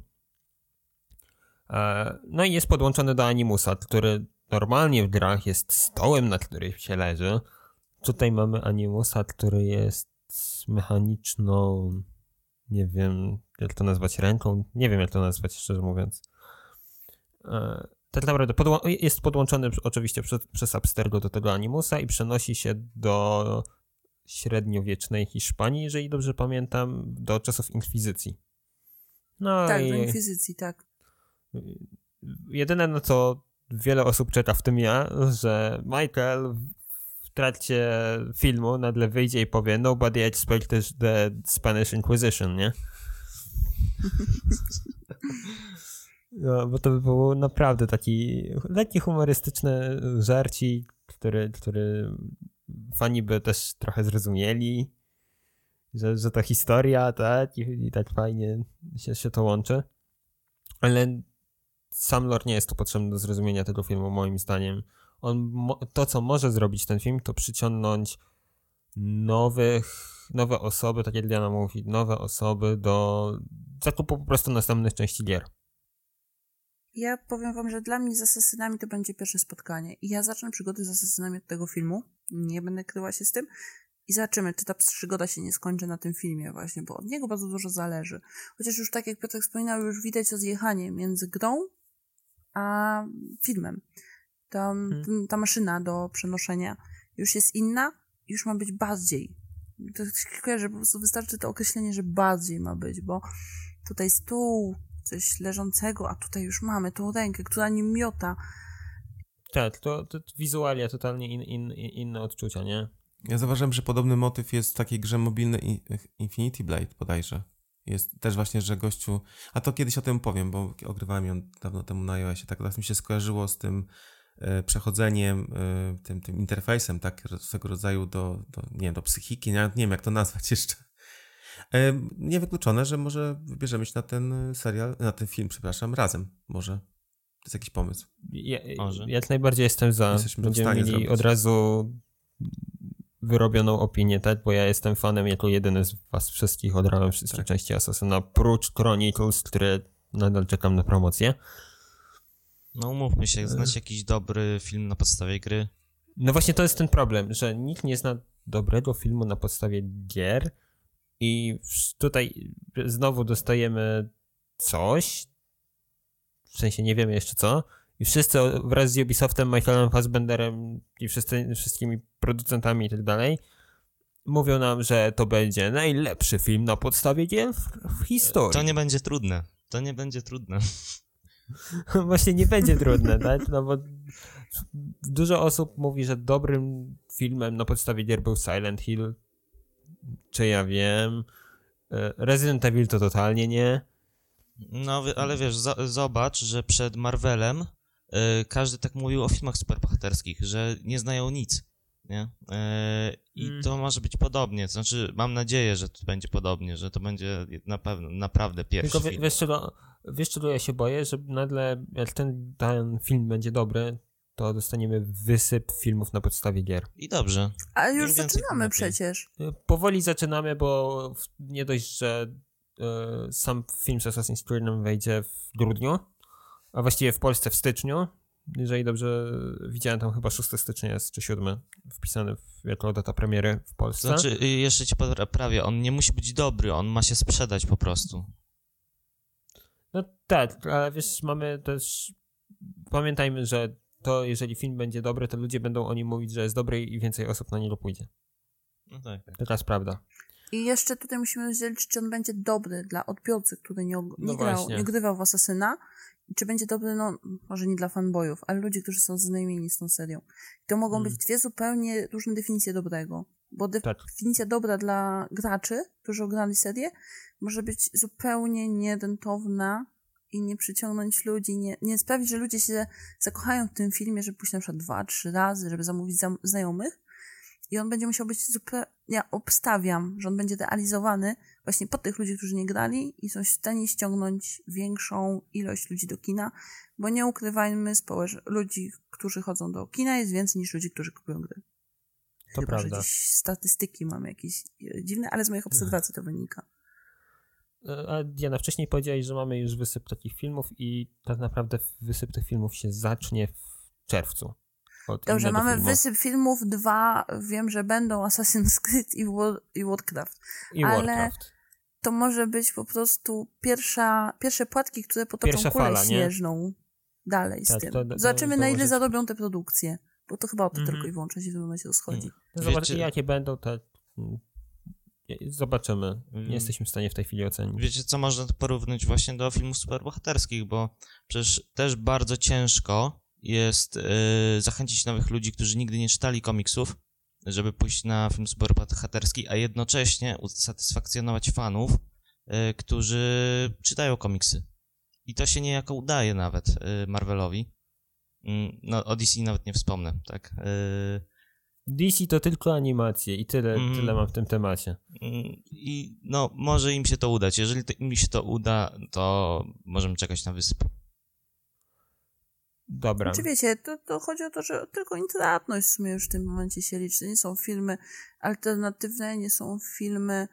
No i jest podłączony do Animusa, który normalnie w grach jest stołem, na którym się leży. Tutaj mamy Animusa, który jest mechaniczną, nie wiem jak to nazwać, ręką. Nie wiem jak to nazwać, szczerze mówiąc. Tak naprawdę jest podłączony oczywiście przez Abstergo do tego Animusa i przenosi się do średniowiecznej Hiszpanii, jeżeli dobrze pamiętam, do czasów Inkwizycji. No tak, do Inkwizycji, tak. Jedyne, na co wiele osób czeka, w tym ja, że Michael w trakcie filmu nagle wyjdzie i powie "Nobody expected the Spanish Inquisition", nie? No, bo to by był naprawdę taki lekki humorystyczny żarcik, który fani by też trochę zrozumieli że to historia, tak, i tak fajnie się to łączy. Ale sam lore nie jest tu potrzebny do zrozumienia tego filmu, moim zdaniem. To, co może zrobić ten film, to przyciągnąć nowe osoby, tak jak Diana mówi, nowe osoby do zakupu po prostu następnych części gier. Ja powiem wam, że dla mnie z Asasynami to będzie pierwsze spotkanie. I ja zacznę przygodę z Asasynami od tego filmu. Nie będę kryła się z tym. I zobaczymy, czy ta przygoda się nie skończy na tym filmie właśnie, bo od niego bardzo dużo zależy. Chociaż już tak jak Piotrek wspominał, już widać rozjechanie między grą a filmem. Ta maszyna do przenoszenia już jest inna, już ma być bardziej. To się kojarzy, po prostu wystarczy to określenie, że bardziej ma być, bo tutaj stół, coś leżącego, a tutaj już mamy tą rękę, która nim miota. Tak, to wizualia totalnie inne odczucia, nie? Ja zauważyłem, że podobny motyw jest w takiej grze mobilnej Infinity Blade bodajże. Jest też właśnie, że gościu... A to kiedyś o tym powiem, bo ogrywałem ją dawno temu na iOSie. Tak teraz mi się skojarzyło z tym przechodzeniem, tym interfejsem, tak, swego rodzaju do psychiki, nie wiem jak to nazwać jeszcze. Niewykluczone, że może wybierzemy się na ten serial, na ten film, przepraszam, razem może. To jest jakiś pomysł. Może. Jak najbardziej jestem za. Będziemy mieli zrobić od razu wyrobioną opinię, tak? Bo ja jestem fanem jako jedyny z was wszystkich, odrałem wszystkie części Assassina, prócz Chronicles, które nadal czekam na promocję. No umówmy się, znać jakiś dobry film na podstawie gry. No właśnie to jest ten problem, że nikt nie zna dobrego filmu na podstawie gier i tutaj znowu dostajemy coś, w sensie nie wiemy jeszcze co, i wszyscy wraz z Ubisoftem, Michaelem Fassbenderem i wszystkimi producentami i tak dalej mówią nam, że to będzie najlepszy film na podstawie gier w historii. To nie będzie trudne. To nie będzie trudne. Właśnie nie będzie trudne, tak? No bo dużo osób mówi, że dobrym filmem na podstawie gier był Silent Hill, czy ja wiem. Resident Evil to totalnie nie. No, ale wiesz, zobacz, że przed Marvelem każdy tak mówił o filmach superbohaterskich, że nie znają nic, nie? I to może być podobnie, to znaczy mam nadzieję, że to będzie podobnie, że to będzie na pewno naprawdę pierwszy tylko film. Wiesz czego ja się boję? Że nagle jak ten film będzie dobry, to dostaniemy wysyp filmów na podstawie gier. I dobrze. A już zaczynamy przecież. Powoli zaczynamy, bo nie dość, że sam film z Assassin's Creed nam wejdzie w grudniu, a właściwie w Polsce w styczniu. Jeżeli dobrze widziałem, tam chyba 6 stycznia jest, czy 7 wpisany jako data premiery w Polsce. To znaczy, jeszcze ci poprawię, on nie musi być dobry, on ma się sprzedać po prostu. No tak, ale wiesz, mamy też... Pamiętajmy, że to jeżeli film będzie dobry, to ludzie będą o nim mówić, że jest dobry i więcej osób na niego pójdzie. No tak. To jest prawda. I jeszcze tutaj musimy rozdzielić, czy on będzie dobry dla odbiorcy, który nie grywał w Asasyna, i czy będzie dobry, no może nie dla fanboyów, ale ludzi, którzy są zaznajomieni z tą serią. I to mogą być dwie zupełnie różne definicje dobrego. Bo definicja dobra dla graczy, którzy ograli serię, może być zupełnie nierentowna i nie przyciągnąć ludzi, nie sprawić, że ludzie się zakochają w tym filmie, żeby pójść na przykład 2-3 razy, żeby zamówić znajomych. I on będzie musiał być zupełnie... Ja obstawiam, że on będzie realizowany właśnie pod tych ludzi, którzy nie grali i są w stanie ściągnąć większą ilość ludzi do kina, bo nie ukrywajmy, ludzi, którzy chodzą do kina jest więcej niż ludzi, którzy kupują gry. To Chyba, prawda. że gdzieś statystyki mamy jakieś dziwne, ale z moich obserwacji to wynika. A Diana, wcześniej powiedziałeś, że mamy już wysyp takich filmów i tak naprawdę wysyp tych filmów się zacznie w czerwcu. Dobrze, mamy wysyp filmów 2, wiem, że będą Assassin's Creed i Warcraft. Ale to może być po prostu pierwsze płatki, które potoczą kulę śnieżną dalej z tym. Zobaczymy, na ile zarobią te produkcje, bo to chyba o to tylko i wyłącznie się w tym momencie rozchodzi. Zobaczymy, jakie będą te... Zobaczymy. Nie jesteśmy w stanie w tej chwili ocenić. Wiecie, co można porównać właśnie do filmów superbohaterskich, bo przecież też bardzo ciężko jest zachęcić nowych ludzi, którzy nigdy nie czytali komiksów, żeby pójść na film superbohaterski, a jednocześnie usatysfakcjonować fanów, którzy czytają komiksy. I to się niejako udaje nawet Marvelowi. No, o DC nawet nie wspomnę, tak? DC to tylko animacje i tyle mam w tym temacie. I no, może im się to udać. Jeżeli im się to uda, to możemy czekać na Wyspę. Dobra. Znaczy wiecie, to chodzi o to, że tylko intratność w sumie już w tym momencie się liczy. Nie są filmy alternatywne, nie są filmy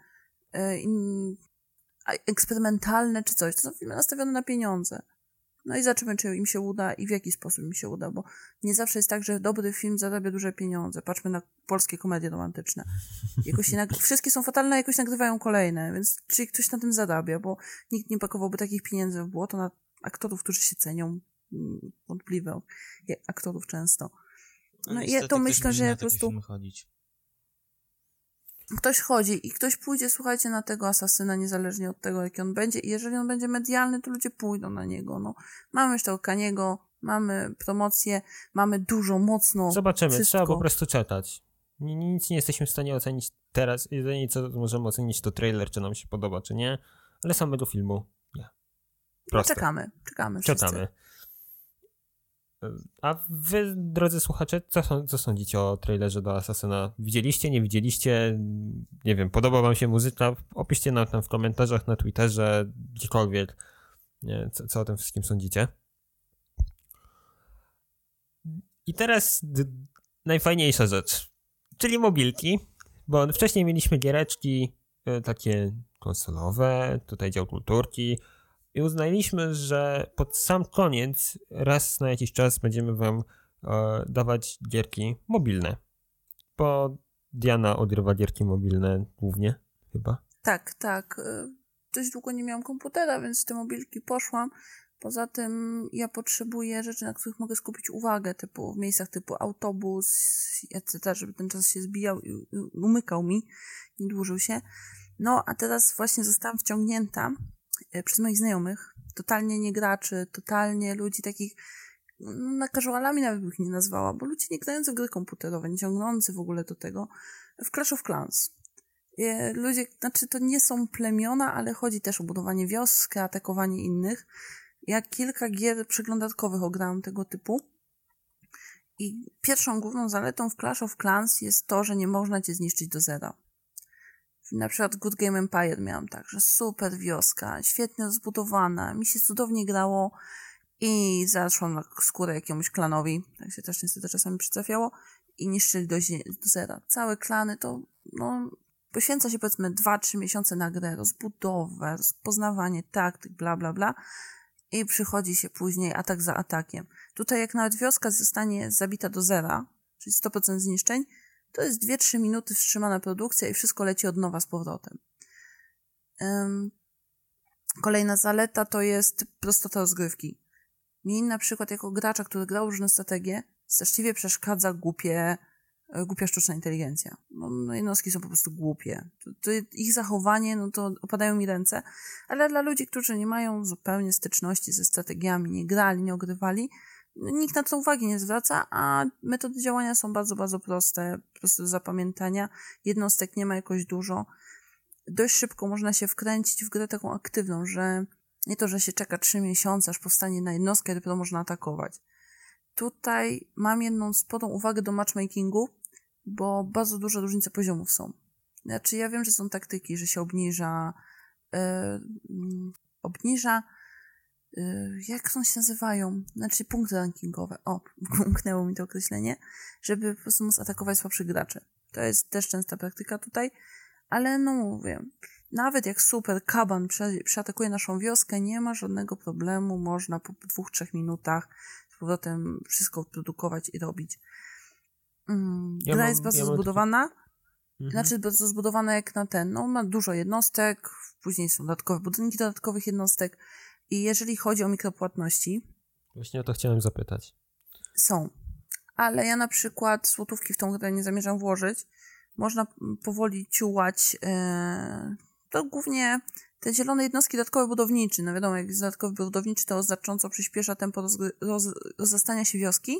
eksperymentalne czy coś. To są filmy nastawione na pieniądze. No i zobaczymy, czy im się uda i w jaki sposób im się uda, bo nie zawsze jest tak, że dobry film zarabia duże pieniądze. Patrzmy na polskie komedie romantyczne. Jakoś wszystkie są fatalne, a jakoś nagrywają kolejne, więc czy ktoś na tym zarabia, bo nikt nie pakowałby takich pieniędzy w błoto na aktorów, którzy się cenią. Wątpliwe aktorów często. No i ja to myślę, że po prostu ktoś chodzi i ktoś pójdzie, słuchajcie, na tego Asasyna, niezależnie od tego, jaki on będzie. I jeżeli on będzie medialny, to ludzie pójdą na niego. No, mamy już tego Kaniego, mamy promocję, mamy dużo, mocno Zobaczymy, wszystko. trzeba po prostu czekać. Nic nie jesteśmy w stanie ocenić teraz. Jedynie co możemy ocenić, to trailer, czy nam się podoba, czy nie. Ale samego filmu nie. Proste. Czekamy wszyscy. Czekamy. A wy, drodzy słuchacze, co sądzicie o trailerze do Asasyna? Widzieliście, nie widzieliście? Nie wiem, podoba wam się muzyka? Opiszcie nam tam w komentarzach, na Twitterze, gdziekolwiek, co o tym wszystkim sądzicie. I teraz najfajniejsza rzecz, czyli mobilki, bo wcześniej mieliśmy giereczki takie konsolowe, tutaj dział kulturki, i uznaliśmy, że pod sam koniec, raz na jakiś czas będziemy wam dawać gierki mobilne. Bo Diana odrywa gierki mobilne głównie, chyba. Tak. Dość długo nie miałam komputera, więc te mobilki poszłam. Poza tym ja potrzebuję rzeczy, na których mogę skupić uwagę, typu w miejscach typu autobus, etc., żeby ten czas się zbijał i umykał mi, nie dłużył się. No, a teraz właśnie zostałam wciągnięta przez moich znajomych, totalnie nie graczy, totalnie ludzi takich, na casualami nawet bych nie nazwała, bo ludzi nie grających w gry komputerowe, nie ciągnący w ogóle do tego, w Clash of Clans. Ludzie, znaczy to nie są plemiona, ale chodzi też o budowanie wioski, atakowanie innych. Ja kilka gier przeglądarkowych ograłam tego typu i pierwszą główną zaletą w Clash of Clans jest to, że nie można cię zniszczyć do zera. Na przykład Good Game Empire miałam tak, że super wioska, świetnie zbudowana, mi się cudownie grało i zaszłam na skórę jakiemuś klanowi, tak się też niestety czasami przytrafiało i niszczyli do zera. Całe klany to, poświęca się powiedzmy 2-3 miesiące na grę, rozbudowę, rozpoznawanie taktyk, bla, bla, bla i przychodzi się później atak za atakiem. Tutaj jak nawet wioska zostanie zabita do zera, czyli 100% zniszczeń, to jest 2-3 minuty wstrzymana produkcja i wszystko leci od nowa z powrotem. Kolejna zaleta to jest prostota rozgrywki. Mi na przykład jako gracza, który grał różne strategie, straszliwie przeszkadza głupia sztuczna inteligencja. No, jednostki są po prostu głupie. To ich zachowanie, to opadają mi ręce, ale dla ludzi, którzy nie mają zupełnie styczności ze strategiami, nie grali, nie ogrywali, nikt na to uwagi nie zwraca, a metody działania są bardzo, bardzo proste do zapamiętania. Jednostek nie ma jakoś dużo. Dość szybko można się wkręcić w grę taką aktywną, że nie to, że się czeka 3 miesiące, aż powstanie na jednostkę, dopiero można atakować. Tutaj mam jedną sporą uwagę do matchmakingu, bo bardzo duże różnice poziomów są. Znaczy ja wiem, że są taktyki, że się obniża jak one się nazywają? Znaczy punkty rankingowe. Umknęło mi to określenie. Żeby po prostu móc atakować słabszych graczy. To jest też częsta praktyka tutaj. Ale mówię, nawet jak super kaban przeatakuje naszą wioskę, nie ma żadnego problemu. Można po 2-3 minutach z powrotem wszystko produkować i robić. Gra jest bardzo zbudowana. Znaczy bardzo zbudowana jak na ten. Ma dużo jednostek. Później są dodatkowe budynki dodatkowych jednostek. I jeżeli chodzi o mikropłatności... Właśnie o to chciałem zapytać. Są. Ale ja na przykład złotówki w tą grę nie zamierzam włożyć. Można powoli ciułać. To głównie te zielone jednostki dodatkowe budownicze. No wiadomo, jak jest dodatkowy budowniczy, to znacząco przyspiesza tempo rozrastania się wioski.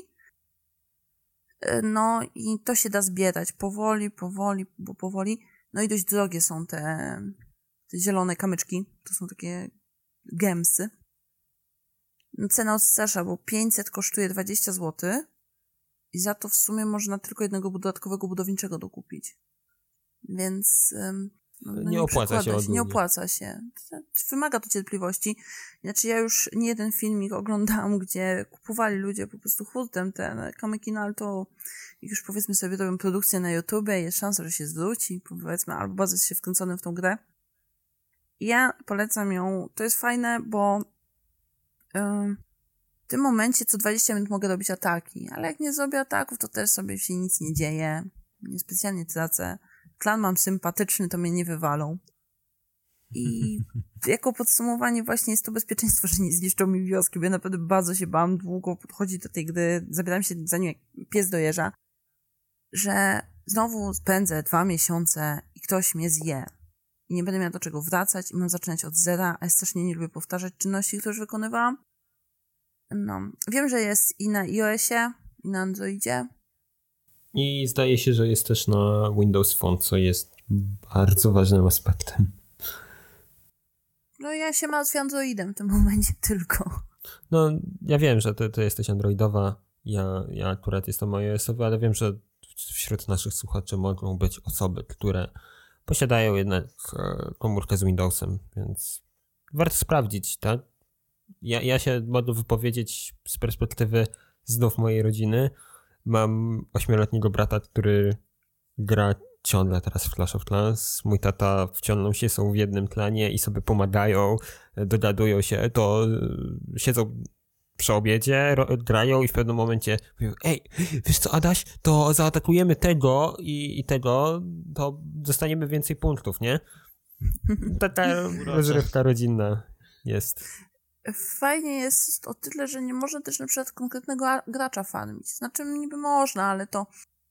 No i to się da zbierać powoli. No i dość drogie są te zielone kamyczki. To są takie gemsy. Cena odstrasza, bo 500 kosztuje 20 zł, i za to w sumie można tylko jednego dodatkowego budowniczego dokupić. Więc nie opłaca się ogólnie. Nie opłaca się. Wymaga to cierpliwości. Znaczy ja już nie jeden filmik oglądałam, gdzie kupowali ludzie po prostu hurtem ten kamyki, no ale to już powiedzmy sobie robią produkcję na YouTube, jest szansa, że się zwróci, powiedzmy, albo bardzo jest się wkręconym w tą grę. I ja polecam ją. To jest fajne, bo w tym momencie co 20 minut mogę robić ataki, ale jak nie zrobię ataków, to też sobie się nic nie dzieje. Niespecjalnie tracę. Klan mam sympatyczny, to mnie nie wywalą. I jako podsumowanie właśnie jest to bezpieczeństwo, że nie zniszczą mi wioski, bo ja naprawdę bardzo się bałam, długo podchodzi do tej gry, zabierałam się za nią jak pies do jeża, że znowu spędzę 2 miesiące i ktoś mnie zje. I nie będę miała do czego wracać i mam zaczynać od zera, a ja strasznie nie lubię powtarzać czynności, które już wykonywałam. No, wiem, że jest i na iOSie, i na Androidzie. I zdaje się, że jest też na Windows Phone, co jest bardzo ważnym aspektem. No ja się martwię Androidem w tym momencie tylko. No, ja wiem, że ty jesteś androidowa, ja akurat jestem iOS-owy, ale wiem, że wśród naszych słuchaczy mogą być osoby, które posiadają jednak komórkę z Windowsem, więc warto sprawdzić, tak? Ja się mogę wypowiedzieć z perspektywy znów mojej rodziny. Mam 8-letniego brata, który gra ciągle teraz w Clash of Clans. Mój tata wciągnął się, są w jednym klanie i sobie pomagają, dogadują się, to siedzą przy obiedzie, grają i w pewnym momencie mówią: ej, wiesz co, Adaś, to zaatakujemy tego i tego, to dostaniemy więcej punktów, nie? Taka rozrywka rodzinna jest. Fajnie jest o tyle, że nie można też na przykład konkretnego gracza farmić. Znaczy niby można, ale to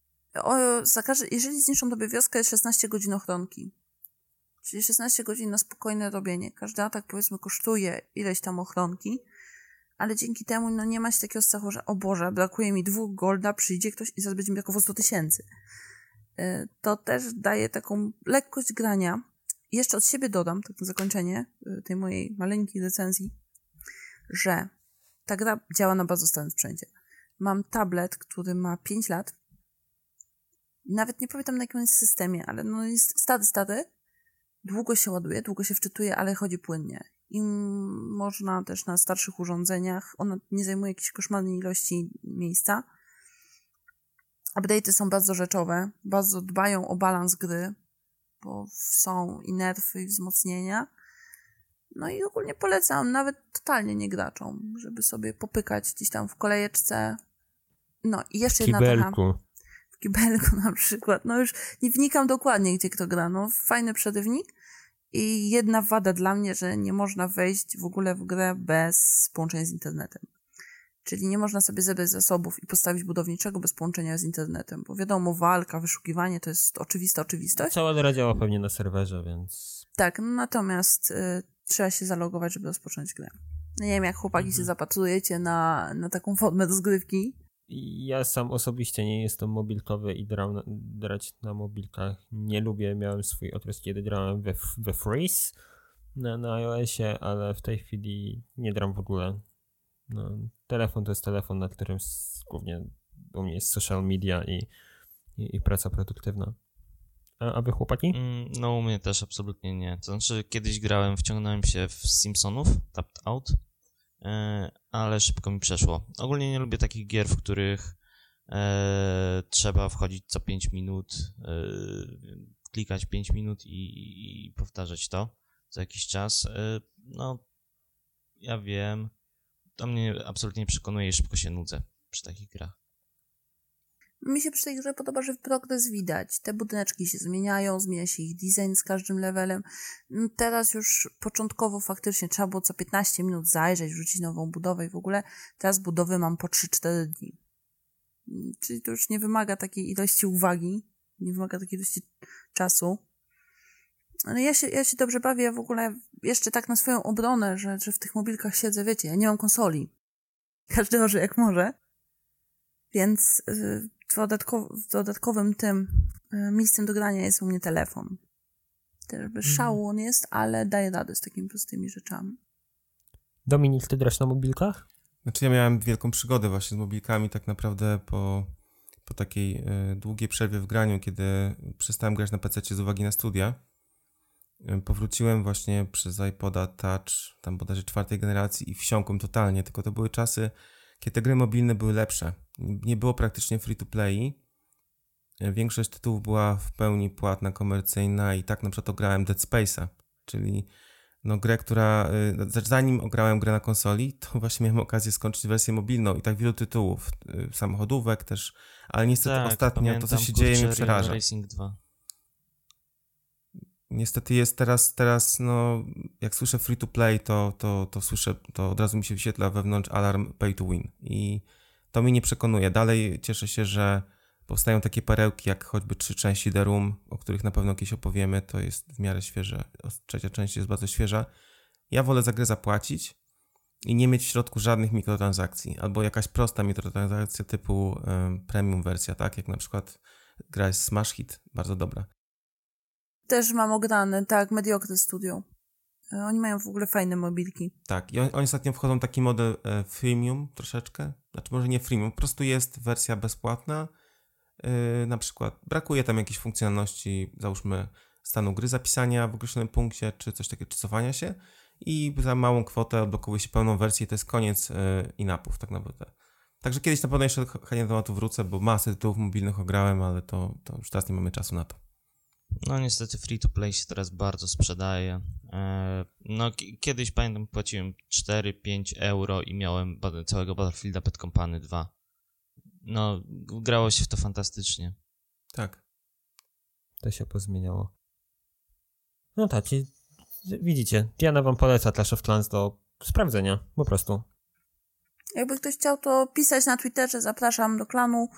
jeżeli zniszczą tobie wioskę, jest 16 godzin ochronki. Czyli 16 godzin na spokojne robienie. Każdy atak, powiedzmy, kosztuje ileś tam ochronki, ale dzięki temu no nie ma się takiego strachu, że o Boże, brakuje mi 2 golda, przyjdzie ktoś i zaraz będzie mi brakowało 100 000. To też daje taką lekkość grania. I jeszcze od siebie dodam, tak na zakończenie tej mojej maleńkiej recenzji, że ta gra działa na bardzo starym sprzęcie. Mam tablet, który ma 5 lat. Nawet nie pamiętam na jakim jest systemie, ale no jest stary. Długo się ładuje, długo się wczytuje, ale chodzi płynnie. I można też na starszych urządzeniach. Ona nie zajmuje jakiejś koszmarnej ilości miejsca. Update'y są bardzo rzeczowe, bardzo dbają o balans gry, bo są i nerfy, i wzmocnienia. No i ogólnie polecam, nawet totalnie nie graczom, żeby sobie popykać gdzieś tam w kolejeczce. No i jeszcze jedna taka... W kibelku na przykład. No już nie wnikam dokładnie, gdzie kto gra. No fajny przerywnik. I jedna wada dla mnie, że nie można wejść w ogóle w grę bez połączenia z internetem. Czyli nie można sobie zebrać zasobów i postawić budowniczego bez połączenia z internetem. Bo wiadomo, walka, wyszukiwanie to jest oczywista oczywistość. Cała gra działa pewnie na serwerze, więc... Tak, natomiast trzeba się zalogować, żeby rozpocząć grę. No nie wiem, jak chłopaki się zapatrujecie na taką formę rozgrywki. Ja sam osobiście nie jestem mobilkowy i grać na mobilkach nie lubię. Miałem swój okres, kiedy grałem we Freeze na iOSie, ale w tej chwili nie gram w ogóle. No, telefon to jest telefon, na którym głównie u mnie jest social media i praca produktywna. A wy, chłopaki? No u mnie też absolutnie nie. To znaczy kiedyś wciągnąłem się w Simpsonów, Tapped Out, ale szybko mi przeszło. Ogólnie nie lubię takich gier, w których trzeba wchodzić co 5 minut, klikać 5 minut i powtarzać to co jakiś czas. No, ja wiem, to mnie absolutnie nie przekonuje i szybko się nudzę przy takich grach. Mi się przy tej grze podoba, że progres widać. Te budyneczki się zmieniają, zmienia się ich design z każdym levelem. Teraz już początkowo faktycznie trzeba było co 15 minut zajrzeć, wrzucić nową budowę i w ogóle teraz budowy mam po 3-4 dni. Czyli to już nie wymaga takiej ilości uwagi, nie wymaga takiej ilości czasu. Ale ja się dobrze bawię w ogóle jeszcze tak na swoją obronę, że w tych mobilkach siedzę, wiecie, ja nie mam konsoli. Każdy może jak może. Więc dodatkowym tym miejscem do grania jest u mnie telefon. Też bez szału on jest, ale daje radę z takimi prostymi rzeczami. Dominik, ty grasz na mobilkach? Znaczy ja miałem wielką przygodę właśnie z mobilkami tak naprawdę po po takiej długiej przerwie w graniu, kiedy przestałem grać na PC z uwagi na studia, powróciłem właśnie przez iPoda Touch, tam bodajże 4. generacji i wsiąkłem totalnie, tylko to były czasy, kiedy te gry mobilne były lepsze. Nie było praktycznie free-to-play. Większość tytułów była w pełni płatna, komercyjna i tak na przykład grałem Dead Space'a, czyli grę, która zanim ograłem grę na konsoli, to właśnie miałem okazję skończyć wersję mobilną i tak wielu tytułów, samochodówek też, ale niestety ostatnio pamiętam, to, co się dzieje, mnie przeraża. Racing 2. Niestety jest teraz jak słyszę free to play, to słyszę, to od razu mi się wyświetla wewnątrz alarm pay to win i to mnie nie przekonuje. Dalej cieszę się, że powstają takie perełki, jak choćby 3 części The Room, o których na pewno kiedyś opowiemy, to jest w miarę świeże, 3. część jest bardzo świeża. Ja wolę za grę zapłacić i nie mieć w środku żadnych mikrotransakcji, albo jakaś prosta mikrotransakcja typu premium wersja, tak, jak na przykład gra jest Smash Hit, bardzo dobra. Też mam ograne, tak, Mediocre Studio. Oni mają w ogóle fajne mobilki. Tak, i oni ostatnio wchodzą w taki model freemium troszeczkę, znaczy może nie freemium, po prostu jest wersja bezpłatna, na przykład brakuje tam jakiejś funkcjonalności, załóżmy stanu gry, zapisania w określonym punkcie, czy coś takiego, czy cofania się i za małą kwotę odblokowuje się pełną wersję i to jest koniec in-appów tak naprawdę. Także kiedyś na pewno jeszcze chętnie do tematu wrócę, bo masę tytułów mobilnych ograłem, ale to już teraz nie mamy czasu na to. No niestety free-to-play się teraz bardzo sprzedaje. Kiedyś pamiętam płaciłem 4-5 euro i miałem całego Battlefielda Bad Company 2. No, grało się w to fantastycznie. Tak. To się pozmieniało. No tak, widzicie, Diana wam poleca Clash of Clans do sprawdzenia, po prostu. Jakby ktoś chciał to pisać na Twitterze, zapraszam do klanu.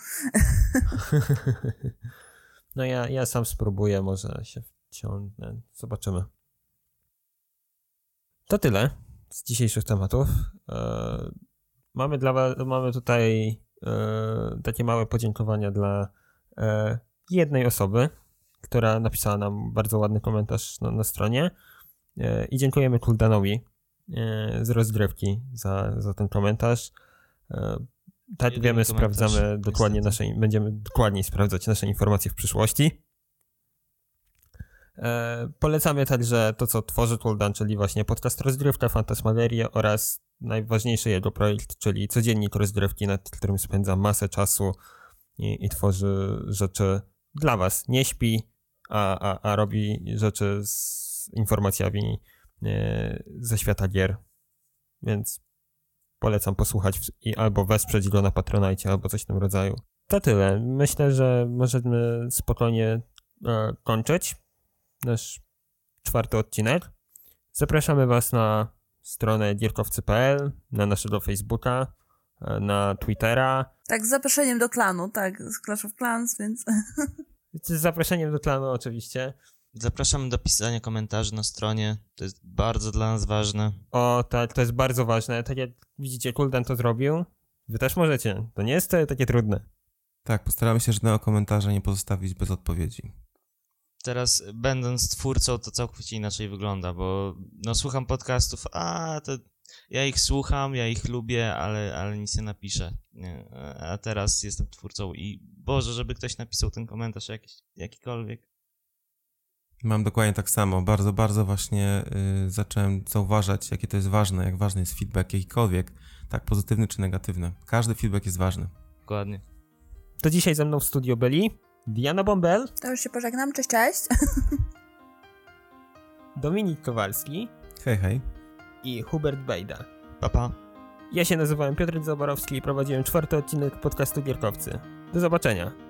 No ja sam spróbuję, może się wciągnę. Zobaczymy. To tyle z dzisiejszych tematów. Mamy tutaj takie małe podziękowania dla jednej osoby, która napisała nam bardzo ładny komentarz na stronie i dziękujemy Kuldanowi z rozgrywki za ten komentarz. Tak, wiemy, sprawdzamy dokładnie będziemy dokładniej sprawdzać nasze informacje w przyszłości. Polecamy także to, co tworzy Kuldan, czyli właśnie podcast Rozgrywka, Fantasmagerię oraz najważniejszy jego projekt, czyli codziennik rozgrywki, nad którym spędza masę czasu i tworzy rzeczy dla was. Nie śpi, a robi rzeczy z informacjami ze świata gier. Więc polecam posłuchać i albo wesprzeć go na Patronite, albo coś w tym rodzaju. To tyle. Myślę, że możemy spokojnie kończyć nasz 4. odcinek. Zapraszamy was na stronę gierkowcy.pl, na naszego Facebooka, na Twittera. Tak, z zaproszeniem do klanu, tak, z Clash of Clans, więc... Z zaproszeniem do klanu oczywiście. Zapraszamy do pisania komentarzy na stronie, to jest bardzo dla nas ważne. O tak, to jest bardzo ważne. Tak jak widzicie, Kuldan to zrobił, wy też możecie. To nie jest takie trudne. Tak, postaramy się żadnego komentarza nie pozostawić bez odpowiedzi. Teraz będąc twórcą to całkowicie inaczej wygląda, bo słucham podcastów, to ja ich słucham, ja ich lubię, ale nic nie napiszę. Nie. A teraz jestem twórcą i Boże, żeby ktoś napisał ten komentarz jakikolwiek. Mam dokładnie tak samo. Bardzo, bardzo właśnie zacząłem zauważać, jakie to jest ważne, jak ważny jest feedback jakikolwiek, tak pozytywny czy negatywny. Każdy feedback jest ważny. Dokładnie. To dzisiaj ze mną w studio byli Diana Bąbel. To już się pożegnam, cześć. Dominik Kowalski. Hej, hej. I Hubert Bejda. Pa. Ja się nazywałem Piotr Zaborowski i prowadziłem 4. odcinek podcastu Gierkowcy. Do zobaczenia.